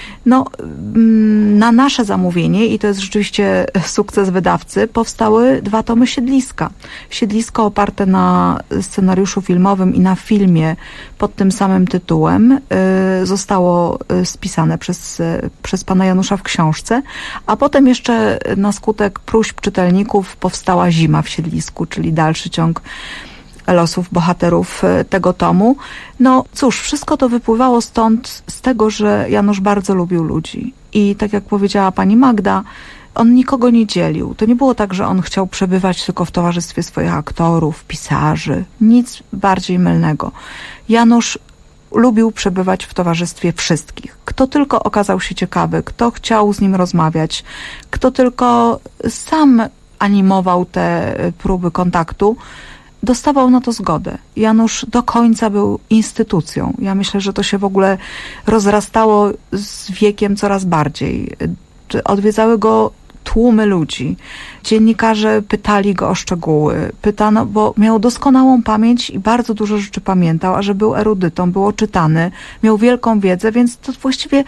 Na nasze zamówienie, i to jest rzeczywiście sukces wydawcy, powstały 2 tomy Siedliska. Siedlisko oparte na scenariuszu filmowym i na filmie pod tym samym tytułem zostało spisane przez pana Janusza w książce, a potem jeszcze na skutek próśb czytelników powstała Zima w Siedlisku, czyli dalszy ciąg losów bohaterów tego tomu. Cóż, wszystko to wypływało stąd, z tego, że Janusz bardzo lubił ludzi. I tak jak powiedziała pani Magda, on nikogo nie dzielił. To nie było tak, że on chciał przebywać tylko w towarzystwie swoich aktorów, pisarzy. Nic bardziej mylnego. Janusz lubił przebywać w towarzystwie wszystkich. Kto tylko okazał się ciekawy, kto chciał z nim rozmawiać, kto tylko sam animował te próby kontaktu, dostawał na to zgodę. Janusz do końca był instytucją. Ja myślę, że to się w ogóle rozrastało z wiekiem coraz bardziej. Odwiedzały go tłumy ludzi. Dziennikarze pytali go o szczegóły. Pytano, bo miał doskonałą pamięć i bardzo dużo rzeczy pamiętał, a że był erudytą, był oczytany, miał wielką wiedzę, więc to właściwie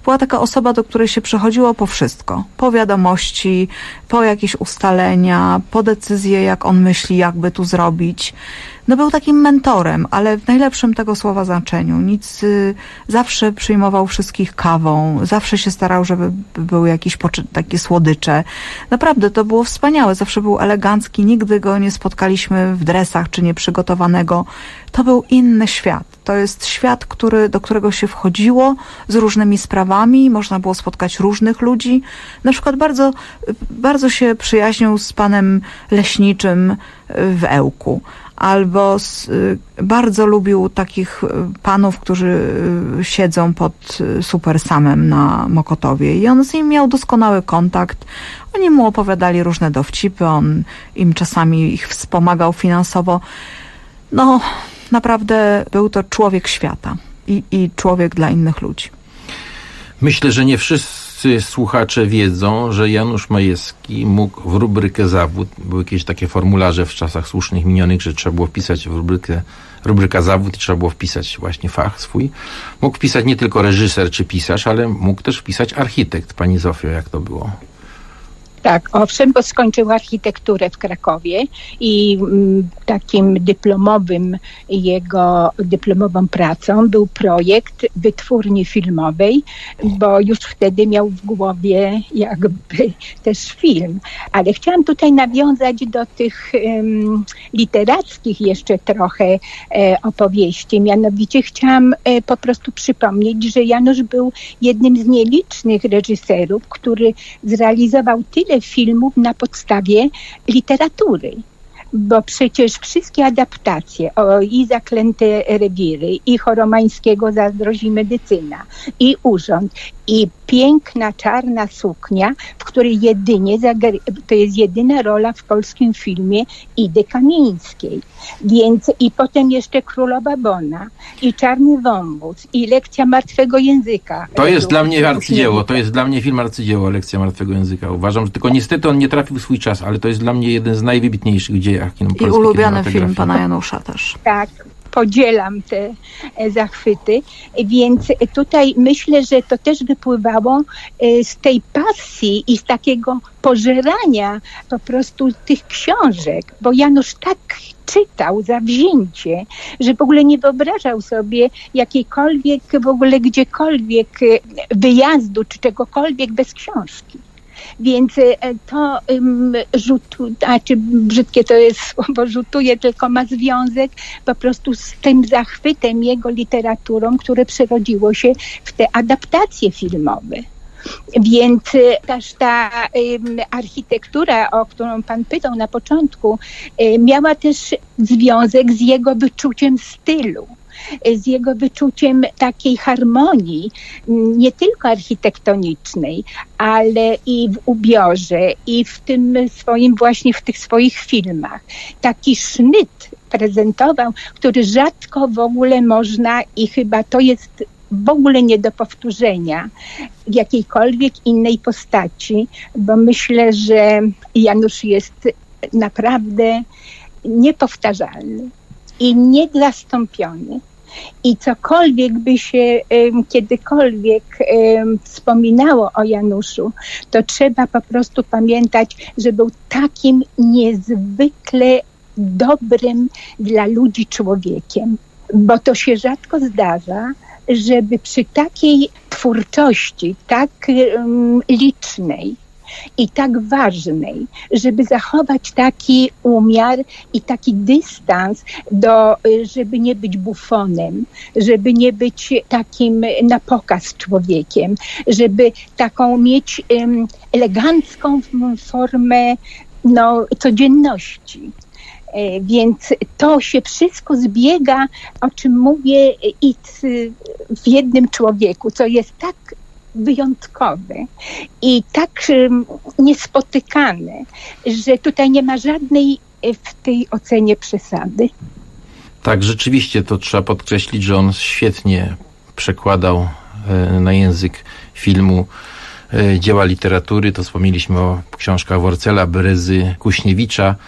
była taka osoba, do której się przychodziło po wszystko. Po wiadomości, po jakieś ustalenia, po decyzje, jak on myśli, jakby tu zrobić. No był takim mentorem, ale w najlepszym tego słowa znaczeniu. Zawsze przyjmował wszystkich kawą, zawsze się starał, żeby były jakieś takie słodycze. Naprawdę to było wspaniałe, zawsze był elegancki, nigdy go nie spotkaliśmy w dresach czy nieprzygotowanego. To był inny świat. To jest świat, do którego się wchodziło z różnymi sprawami, można było spotkać różnych ludzi. Na przykład bardzo się przyjaźnił z panem leśniczym w Ełku. Albo bardzo lubił takich panów, którzy siedzą pod Supersamem na Mokotowie i on z nimi miał doskonały kontakt. Oni mu opowiadali różne dowcipy, on im czasami ich wspomagał finansowo. No, naprawdę był to człowiek świata i człowiek dla innych ludzi. Myślę, że nie wszyscy słuchacze wiedzą, że Janusz Majewski mógł w rubrykę zawód, były jakieś takie formularze w czasach słusznych minionych, że trzeba było wpisać w rubryka zawód i trzeba było wpisać właśnie fach swój. Mógł wpisać nie tylko reżyser czy pisarz, ale mógł też wpisać architekt. Pani Zofio, jak to było? Tak, owszem, bo skończył architekturę w Krakowie i takim jego dyplomową pracą był projekt wytwórni filmowej, bo już wtedy miał w głowie jakby też film. Ale chciałam tutaj nawiązać do tych literackich jeszcze trochę opowieści. Mianowicie chciałam po prostu przypomnieć, że Janusz był jednym z nielicznych reżyserów, który zrealizował tyle filmów na podstawie literatury. Bo przecież wszystkie adaptacje i Zaklęte rewiry, i Choromańskiego Zazdrość i medycyna, i Urząd, i Piękna czarna suknia, w której to jest jedyna rola w polskim filmie Idy Kamińskiej. Więc i potem jeszcze Królowa Bona, i Czarny wąwóz, i Lekcja martwego języka. To jest dla mnie arcydzieło, to jest dla mnie film arcydzieło, Lekcja martwego języka. Uważam, że tylko niestety on nie trafił w swój czas, ale to jest dla mnie jeden z najwybitniejszych w dziejach kina polskiego. I ulubiony film pana Janusza też. Tak. Podzielam te zachwyty, więc tutaj myślę, że to też wypływało z tej pasji i z takiego pożerania po prostu tych książek, bo Janusz tak czytał zawzięcie, że w ogóle nie wyobrażał sobie jakiejkolwiek, w ogóle gdziekolwiek wyjazdu czy czegokolwiek bez książki. Więc to brzydkie to jest słowo, rzutuje, tylko ma związek po prostu z tym zachwytem jego literaturą, które przerodziło się w te adaptacje filmowe. Więc też ta architektura, o którą pan pytał na początku, miała też związek z jego wyczuciem stylu, z jego wyczuciem takiej harmonii, nie tylko architektonicznej, ale i w ubiorze, i w tym swoim, właśnie w tych swoich filmach. Taki sznyt prezentował, który rzadko w ogóle można, i chyba to jest w ogóle nie do powtórzenia w jakiejkolwiek innej postaci, bo myślę, że Janusz jest naprawdę niepowtarzalny i niezastąpiony. I cokolwiek by się kiedykolwiek wspominało o Januszu, to trzeba po prostu pamiętać, że był takim niezwykle dobrym dla ludzi człowiekiem. Bo to się rzadko zdarza, żeby przy takiej twórczości, tak licznej i tak ważnej, żeby zachować taki umiar i taki dystans, żeby nie być bufonem, żeby nie być takim na pokaz człowiekiem, żeby taką mieć elegancką formę codzienności. Więc to się wszystko zbiega, o czym mówię, i w jednym człowieku, co jest tak wyjątkowe i tak niespotykane, że tutaj nie ma żadnej w tej ocenie przesady. Tak, rzeczywiście to trzeba podkreślić, że on świetnie przekładał na język filmu dzieła literatury. To wspomnieliśmy o książkach Worcela, Berezy, Kuśniewicza.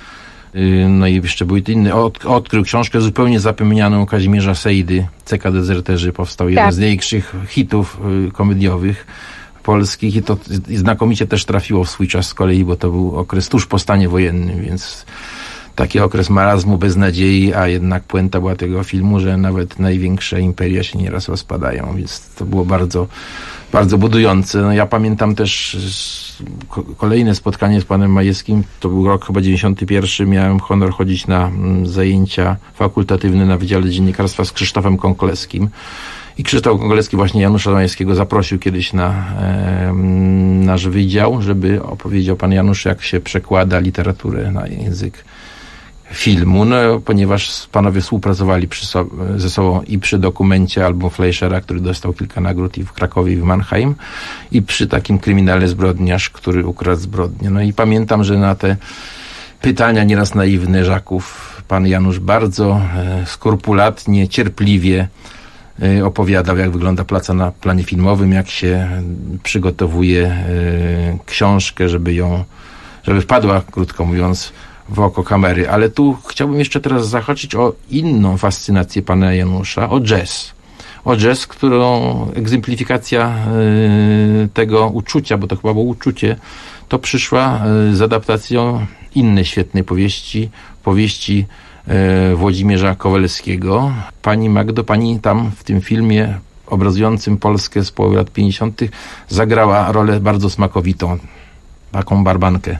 No i jeszcze były inne. Odkrył książkę zupełnie zapomnianą Kazimierza Sejdy, CK Dezerterzy. Powstał jeden z największych hitów komediowych polskich i to znakomicie też trafiło w swój czas z kolei, bo to był okres tuż po stanie wojennym, więc taki okres marazmu, beznadziei, a jednak puenta była tego filmu, że nawet największe imperia się nieraz rozpadają, więc to było bardzo, bardzo budujące. No ja pamiętam też kolejne spotkanie z panem Majewskim, to był rok chyba 91, miałem honor chodzić na zajęcia fakultatywne na Wydziale Dziennikarstwa z Krzysztofem Konkolewskim. I Krzysztof Konkolewski właśnie Janusza Majewskiego zaprosił kiedyś na nasz wydział, żeby opowiedział pan Janusz, jak się przekłada literaturę na język filmu, no ponieważ panowie współpracowali ze sobą i przy dokumencie album Fleischera, który dostał kilka nagród i w Krakowie, i w Mannheim, i przy takim kryminale Zbrodniarz, który ukradł zbrodnię. No i pamiętam, że na te pytania nieraz naiwne Żaków pan Janusz bardzo skrupulatnie, cierpliwie opowiadał, jak wygląda praca na planie filmowym, jak się przygotowuje książkę, żeby wpadła, krótko mówiąc, w oko kamery. Ale tu chciałbym jeszcze teraz zahaczyć o inną fascynację pana Janusza, o jazz. O jazz, którą egzemplifikacja tego uczucia, bo to chyba było uczucie, to przyszła z adaptacją innej świetnej powieści Włodzimierza Kowalskiego. Pani Magdo, pani tam w tym filmie obrazującym Polskę z połowy lat 50. zagrała rolę bardzo smakowitą, taką barbankę.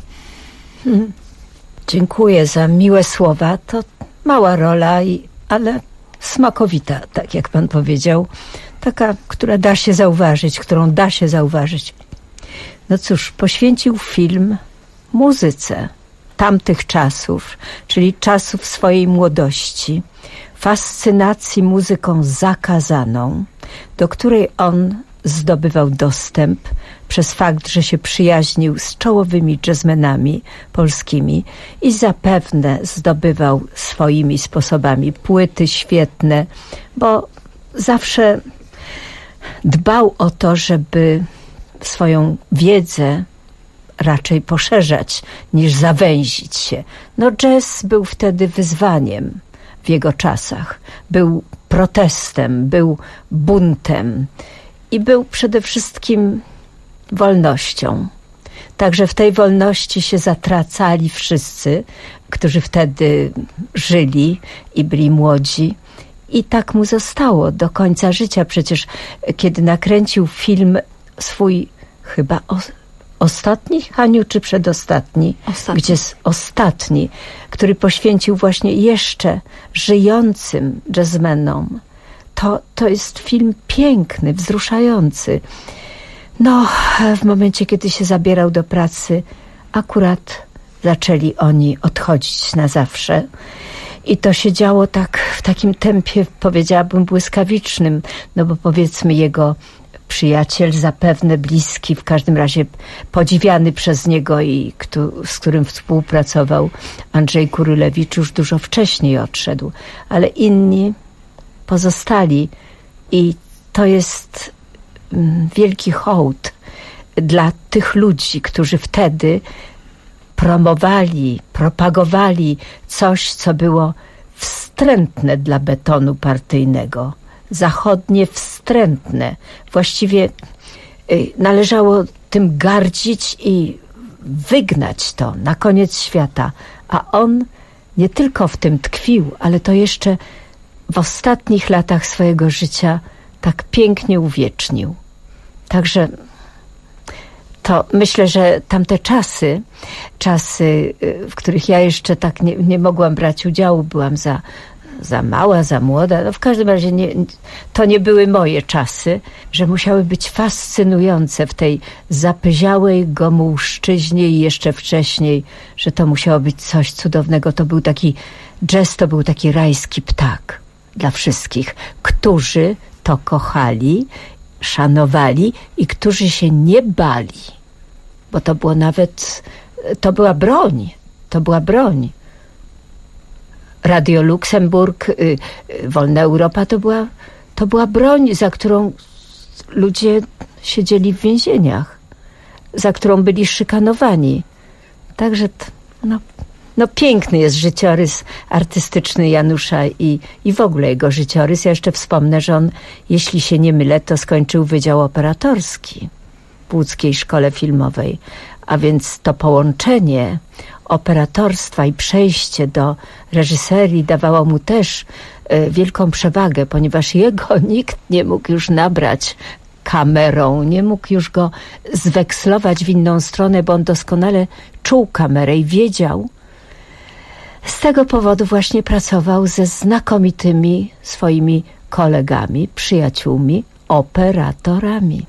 Dziękuję za miłe słowa. To mała rola, ale smakowita, tak jak pan powiedział. Taka, którą da się zauważyć. No cóż, poświęcił film muzyce tamtych czasów, czyli czasów swojej młodości, fascynacji muzyką zakazaną, do której on zdobywał dostęp przez fakt, że się przyjaźnił z czołowymi jazzmenami polskimi i zapewne zdobywał swoimi sposobami płyty świetne, bo zawsze dbał o to, żeby swoją wiedzę raczej poszerzać niż zawęzić się. No jazz był wtedy wyzwaniem w jego czasach. Był protestem, był buntem i był przede wszystkim wolnością. Także w tej wolności się zatracali wszyscy, którzy wtedy żyli i byli młodzi. I tak mu zostało do końca życia. Przecież kiedy nakręcił film swój chyba ostatni, Haniu, czy przedostatni? Ostatni. Ostatni, który poświęcił właśnie jeszcze żyjącym jazzmenom. To jest film piękny, wzruszający. No, w momencie, kiedy się zabierał do pracy, akurat zaczęli oni odchodzić na zawsze. I to się działo tak w takim tempie, powiedziałabym, błyskawicznym, no bo powiedzmy jego przyjaciel, zapewne bliski, w każdym razie podziwiany przez niego i z którym współpracował, Andrzej Kurylewicz, już dużo wcześniej odszedł, ale inni pozostali i to jest wielki hołd dla tych ludzi, którzy wtedy propagowali coś, co było wstrętne dla betonu partyjnego. Zachodnie wstrętne. Właściwie należało tym gardzić i wygnać to na koniec świata. A on nie tylko w tym tkwił, ale to jeszcze w ostatnich latach swojego życia tak pięknie uwiecznił. Także to myślę, że tamte czasy, w których ja jeszcze tak nie mogłam brać udziału, byłam za mała, za młoda. No w każdym razie to nie były moje czasy, że musiały być fascynujące w tej zapyziałej Gomułszczyźnie i jeszcze wcześniej, że to musiało być coś cudownego. Jazz to był taki rajski ptak dla wszystkich, którzy to kochali, szanowali i którzy się nie bali. Bo to była broń. Radio Luksemburg, Wolna Europa to była broń, za którą ludzie siedzieli w więzieniach, za którą byli szykanowani. Także No piękny jest życiorys artystyczny Janusza i w ogóle jego życiorys. Ja jeszcze wspomnę, że on, jeśli się nie mylę, to skończył Wydział Operatorski w Łódzkiej Szkole Filmowej. A więc to połączenie operatorstwa i przejście do reżyserii dawało mu też wielką przewagę, ponieważ jego nikt nie mógł już nabrać kamerą, nie mógł już go zwekslować w inną stronę, bo on doskonale czuł kamerę i wiedział. Z tego powodu właśnie pracował ze znakomitymi swoimi kolegami, przyjaciółmi, operatorami.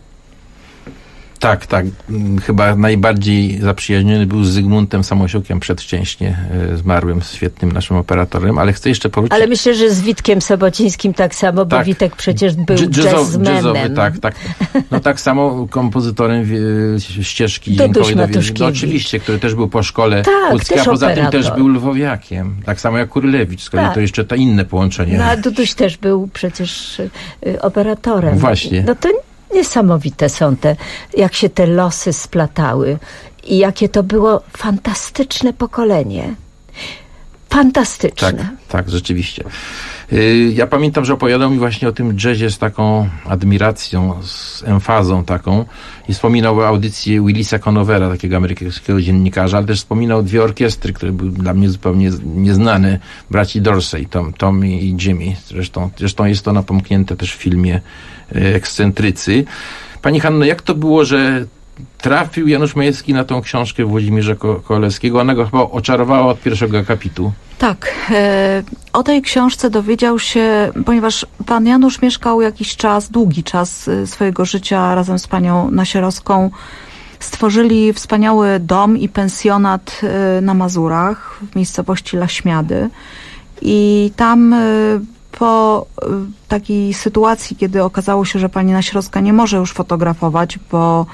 Tak. Chyba najbardziej zaprzyjaźniony był z Zygmuntem Samosiukiem, przedwcześnie zmarłym, świetnym naszym operatorem, ale chcę jeszcze poruszyć... Ale myślę, że z Witkiem Sobocińskim tak samo, bo Witek przecież był jazzmenem. Tak. No tak samo kompozytorem ścieżki dźwiękowej. No oczywiście, który też był po szkole łódzkiej, a poza tym też był lwowiakiem. Tak samo jak Kurylewicz, z kolei to jeszcze to inne połączenie. No a Duduś też był przecież operatorem. Właśnie. No to niesamowite są jak się te losy splatały i jakie to było fantastyczne pokolenie. Fantastyczne. Tak, rzeczywiście. Ja pamiętam, że opowiadał mi właśnie o tym jazzie z taką admiracją, z emfazą taką i wspominał o audycji Willisa Conovera, takiego amerykańskiego dziennikarza, ale też wspominał dwie orkiestry, które były dla mnie zupełnie nieznane, braci Dorsey, Tommy i Jimmy. Zresztą jest to napomknięte też w filmie Ekscentrycy. Pani Hanno, jak to było, że trafił Janusz Majewski na tą książkę Włodzimierza Kołalewskiego? Ona go chyba oczarowała od pierwszego akapitu. Tak. O tej książce dowiedział się, ponieważ pan Janusz mieszkał jakiś czas, długi czas swojego życia razem z panią Nasierowską. Stworzyli wspaniały dom i pensjonat na Mazurach w miejscowości Laśmiady. I tam po takiej sytuacji, kiedy okazało się, że pani Nasierowska nie może już fotografować, bo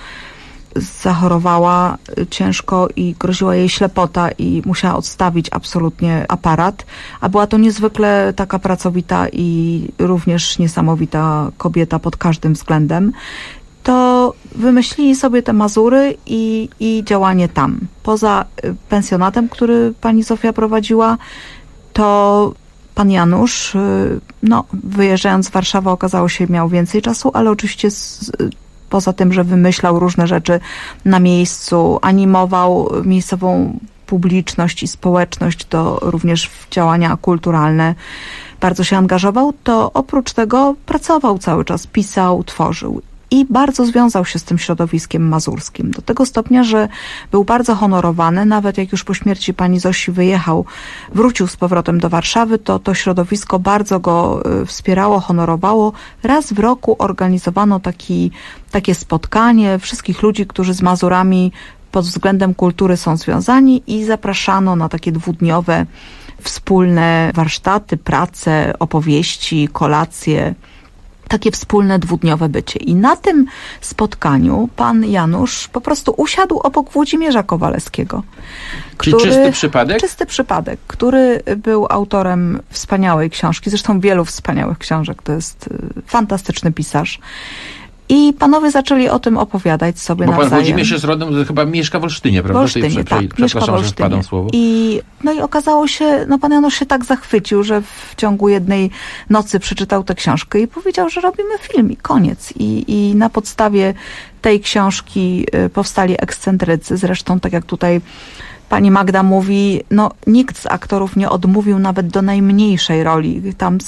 zachorowała ciężko i groziła jej ślepota i musiała odstawić absolutnie aparat, a była to niezwykle taka pracowita i również niesamowita kobieta pod każdym względem, to wymyślili sobie te Mazury i działanie tam. Poza pensjonatem, który pani Zofia prowadziła, to pan Janusz, wyjeżdżając z Warszawy, okazało się, miał więcej czasu, ale oczywiście poza tym, że wymyślał różne rzeczy na miejscu, animował miejscową publiczność i społeczność, to również w działania kulturalne bardzo się angażował, to oprócz tego pracował cały czas, pisał, tworzył. I bardzo związał się z tym środowiskiem mazurskim. Do tego stopnia, że był bardzo honorowany. Nawet jak już po śmierci pani Zosi wrócił z powrotem do Warszawy, to środowisko bardzo go wspierało, honorowało. Raz w roku organizowano takie spotkanie wszystkich ludzi, którzy z Mazurami pod względem kultury są związani i zapraszano na takie dwudniowe wspólne warsztaty, prace, opowieści, kolacje. Takie wspólne dwudniowe bycie. I na tym spotkaniu pan Janusz po prostu usiadł obok Włodzimierza Kowalewskiego. Czyli czysty przypadek? Czysty przypadek, który był autorem wspaniałej książki, zresztą wielu wspaniałych książek. To jest fantastyczny pisarz. I panowie zaczęli o tym opowiadać sobie nawzajem. Bo pan Włodzimierz jest rodem, chyba mieszka w Olsztynie, prawda? W Olsztynie, tak. Przepraszam, że wpadam słowo. I okazało się, pan Janusz się tak zachwycił, że w ciągu jednej nocy przeczytał tę książkę i powiedział, że robimy film i koniec. I na podstawie tej książki powstali Ekscentrycy. Zresztą, tak jak tutaj pani Magda mówi, nikt z aktorów nie odmówił nawet do najmniejszej roli.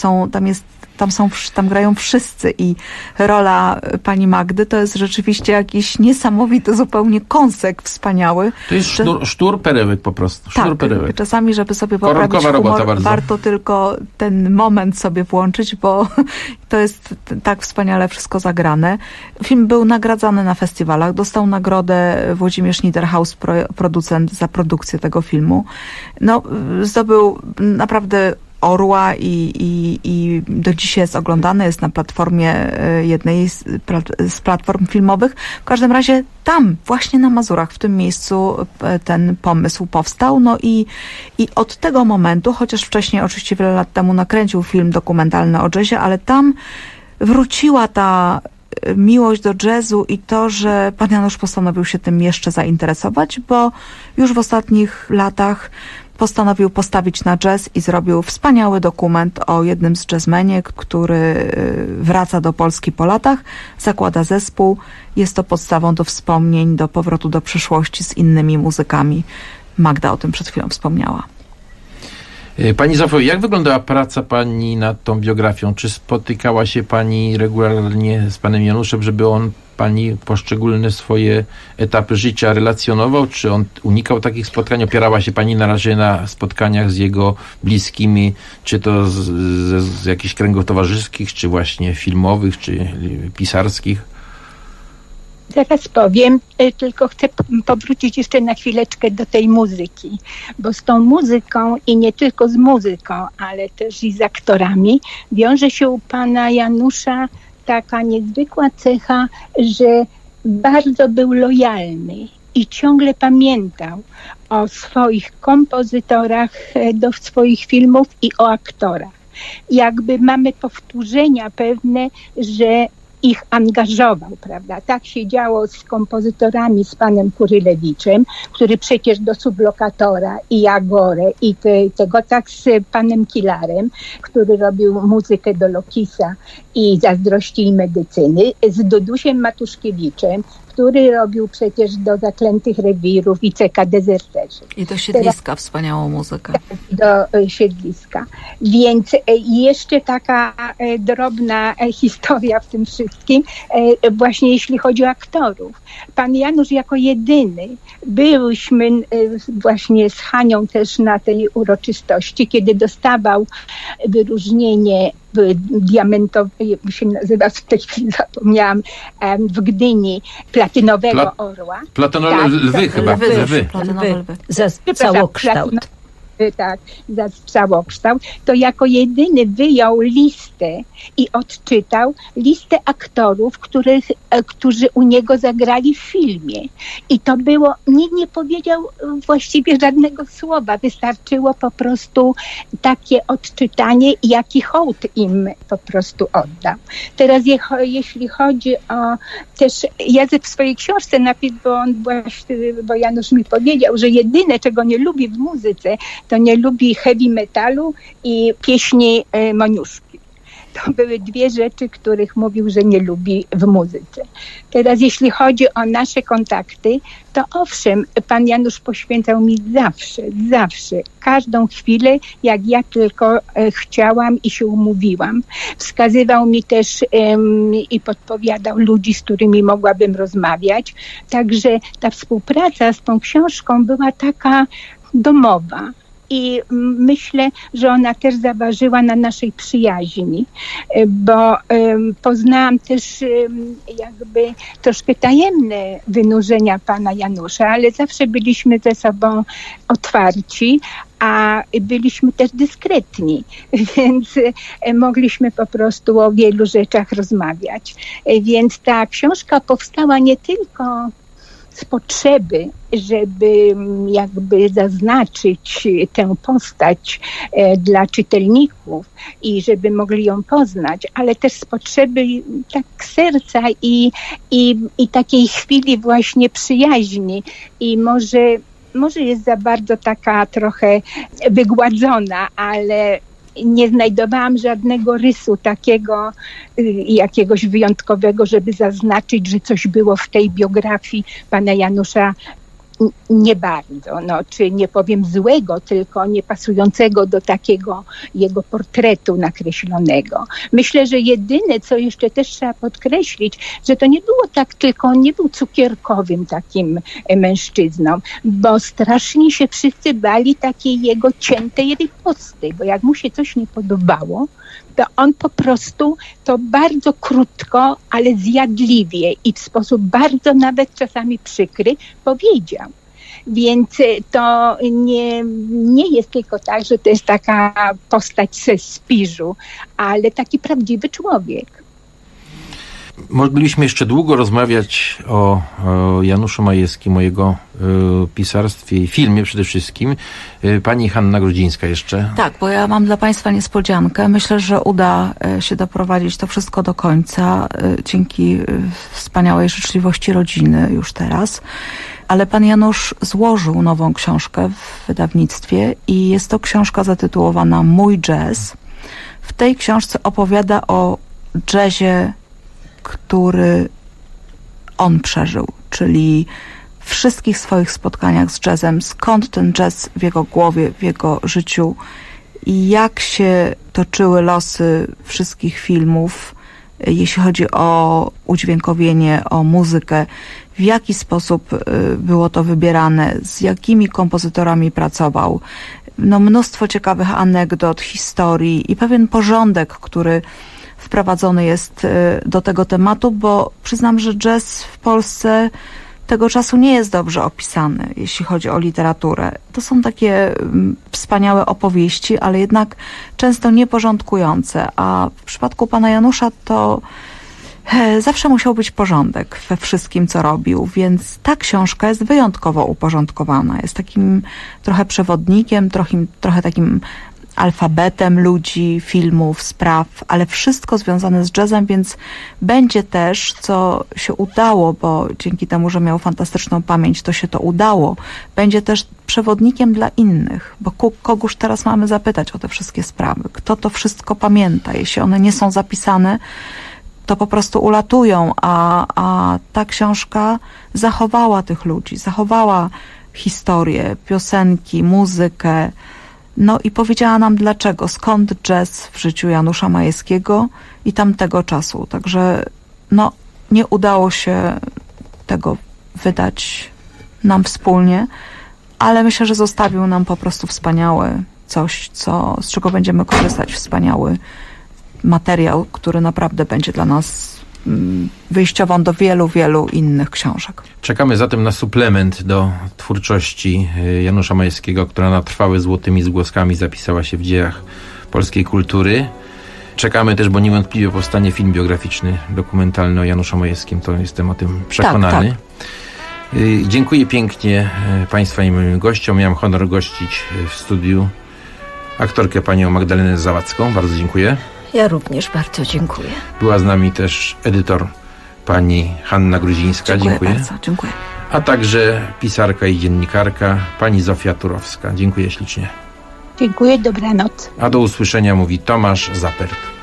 Tam grają wszyscy i rola pani Magdy to jest rzeczywiście jakiś niesamowity zupełnie kąsek wspaniały. To jest sztur perełek po prostu. Tak, perełek. Czasami, żeby sobie poprawić humor, warto tylko ten moment sobie włączyć, bo to jest tak wspaniale wszystko zagrane. Film był nagradzany na festiwalach, dostał nagrodę Włodzimierz Niederhaus, producent, za produkcję tego filmu. Zdobył naprawdę orła i do dzisiaj jest oglądany, jest na platformie jednej z platform filmowych. W każdym razie tam, właśnie na Mazurach, w tym miejscu ten pomysł powstał. I od tego momentu, chociaż wcześniej oczywiście wiele lat temu nakręcił film dokumentalny o jazzie, ale tam wróciła ta miłość do jazzu i to, że pan Janusz postanowił się tym jeszcze zainteresować, bo już w ostatnich latach postanowił postawić na jazz i zrobił wspaniały dokument o jednym z jazzmenie, który wraca do Polski po latach, zakłada zespół. Jest to podstawą do wspomnień, do powrotu do przyszłości z innymi muzykami. Magda o tym przed chwilą wspomniała. Pani Zofio, jak wyglądała praca pani nad tą biografią? Czy spotykała się pani regularnie z panem Januszem, żeby on pani poszczególne swoje etapy życia relacjonował? Czy on unikał takich spotkań? Opierała się pani na razie na spotkaniach z jego bliskimi, czy to z jakichś kręgów towarzyskich, czy właśnie filmowych, czy pisarskich? Zaraz powiem, tylko chcę powrócić jeszcze na chwileczkę do tej muzyki, bo z tą muzyką i nie tylko z muzyką, ale też i z aktorami wiąże się u pana Janusza taka niezwykła cecha, że bardzo był lojalny i ciągle pamiętał o swoich kompozytorach do swoich filmów i o aktorach. Jakby mamy powtórzenia pewne, że ich angażował, prawda? Tak się działo z kompozytorami, z panem Kurylewiczem, który przecież do Sublokatora i Agorę i tego, tak z panem Kilarem, który robił muzykę do Lokisa i Zazdrości i Medycyny, z Dudusiem Matuszkiewiczem, który robił przecież do Zaklętych Rewirów i CK Dezerterzy. I do Siedliska wspaniałą muzykę. Do Siedliska. Więc jeszcze taka drobna historia w tym wszystkim, właśnie jeśli chodzi o aktorów. Pan Janusz jako jedyny, byłyśmy właśnie z Hanią też na tej uroczystości, kiedy dostawał wyróżnienie diamentowe, się nazywa, w tej chwili zapomniałam, w Gdyni, Platynowego Orła. Platynowe lwy chyba. Za całokształt. Tak, za całokształt, to jako jedyny wyjął listę i odczytał listę aktorów, którzy u niego zagrali w filmie. I to było, nikt nie powiedział właściwie żadnego słowa, wystarczyło po prostu takie odczytanie, jaki hołd im po prostu oddał. Teraz jeśli chodzi o też, ja w swojej książce napisał, bo Janusz mi powiedział, że jedyne, czego nie lubi w muzyce, to nie lubi heavy metalu i pieśni Moniuszki. To były dwie rzeczy, których mówił, że nie lubi w muzyce. Teraz jeśli chodzi o nasze kontakty, to owszem, pan Janusz poświęcał mi zawsze, każdą chwilę, jak ja tylko chciałam i się umówiłam. Wskazywał mi też i podpowiadał ludzi, z którymi mogłabym rozmawiać. Także ta współpraca z tą książką była taka domowa. I myślę, że ona też zaważyła na naszej przyjaźni, bo poznałam też jakby troszkę tajemne wynurzenia pana Janusza, ale zawsze byliśmy ze sobą otwarci, a byliśmy też dyskretni, więc mogliśmy po prostu o wielu rzeczach rozmawiać. Więc ta książka powstała nie tylko z potrzeby, żeby jakby zaznaczyć tę postać dla czytelników i żeby mogli ją poznać, ale też z potrzeby tak serca i takiej chwili właśnie przyjaźni i może jest za bardzo taka trochę wygładzona, ale nie znajdowałam żadnego rysu takiego jakiegoś wyjątkowego, żeby zaznaczyć, że coś było w tej biografii pana Janusza nie bardzo, czy nie powiem złego, tylko nie pasującego do takiego jego portretu nakreślonego. Myślę, że jedyne, co jeszcze też trzeba podkreślić, że to nie było tak, tylko on nie był cukierkowym takim mężczyzną, bo strasznie się wszyscy bali takiej jego ciętej riposty, bo jak mu się coś nie podobało, to on po prostu to bardzo krótko, ale zjadliwie i w sposób bardzo nawet czasami przykry powiedział. Więc to nie jest tylko tak, że to jest taka postać ze spiżu, ale taki prawdziwy człowiek. Moglibyśmy jeszcze długo rozmawiać o Januszu Majewskim, o jego pisarstwie i filmie przede wszystkim. Pani Hanna Grudzińska jeszcze. Tak, bo ja mam dla Państwa niespodziankę. Myślę, że uda się doprowadzić to wszystko do końca dzięki wspaniałej życzliwości rodziny już teraz. Ale pan Janusz złożył nową książkę w wydawnictwie i jest to książka zatytułowana Mój jazz. W tej książce opowiada o jazzie, który on przeżył, czyli w wszystkich swoich spotkaniach z jazzem, skąd ten jazz w jego głowie, w jego życiu i jak się toczyły losy wszystkich filmów, jeśli chodzi o udźwiękowienie, o muzykę, w jaki sposób było to wybierane, z jakimi kompozytorami pracował. No, mnóstwo ciekawych anegdot, historii i pewien porządek, który wprowadzony jest do tego tematu, bo przyznam, że jazz w Polsce tego czasu nie jest dobrze opisany, jeśli chodzi o literaturę. To są takie wspaniałe opowieści, ale jednak często nieporządkujące, a w przypadku pana Janusza to zawsze musiał być porządek we wszystkim, co robił, więc ta książka jest wyjątkowo uporządkowana. Jest takim trochę przewodnikiem, trochę takim alfabetem ludzi, filmów, spraw, ale wszystko związane z jazzem, więc będzie też, co się udało, bo dzięki temu, że miał fantastyczną pamięć, to się to udało, będzie też przewodnikiem dla innych, bo kogóż teraz mamy zapytać o te wszystkie sprawy? Kto to wszystko pamięta? Jeśli one nie są zapisane, to po prostu ulatują, a ta książka zachowała tych ludzi, zachowała historię, piosenki, muzykę, no i powiedziała nam dlaczego, skąd jazz w życiu Janusza Majewskiego i tamtego czasu. Także no, nie udało się tego wydać nam wspólnie, ale myślę, że zostawił nam po prostu wspaniałe coś, z czego będziemy korzystać, wspaniały materiał, który naprawdę będzie dla nas wyjściową do wielu, wielu innych książek. Czekamy zatem na suplement do twórczości Janusza Majewskiego, która na trwałe złotymi zgłoskami zapisała się w dziejach polskiej kultury. Czekamy też, bo niewątpliwie powstanie film biograficzny, dokumentalny o Januszu Majewskim, to jestem o tym przekonany. Tak, tak. Dziękuję pięknie Państwa i moim gościom. Miałem honor gościć w studiu aktorkę panią Magdalenę Zawadzką. Bardzo dziękuję. Ja również bardzo dziękuję. Była z nami też edytor pani Hanna Grudzińska. Dziękuję bardzo, dziękuję. A także pisarka i dziennikarka pani Zofia Turowska. Dziękuję ślicznie. Dziękuję, dobranoc. A do usłyszenia mówi Tomasz Zapert.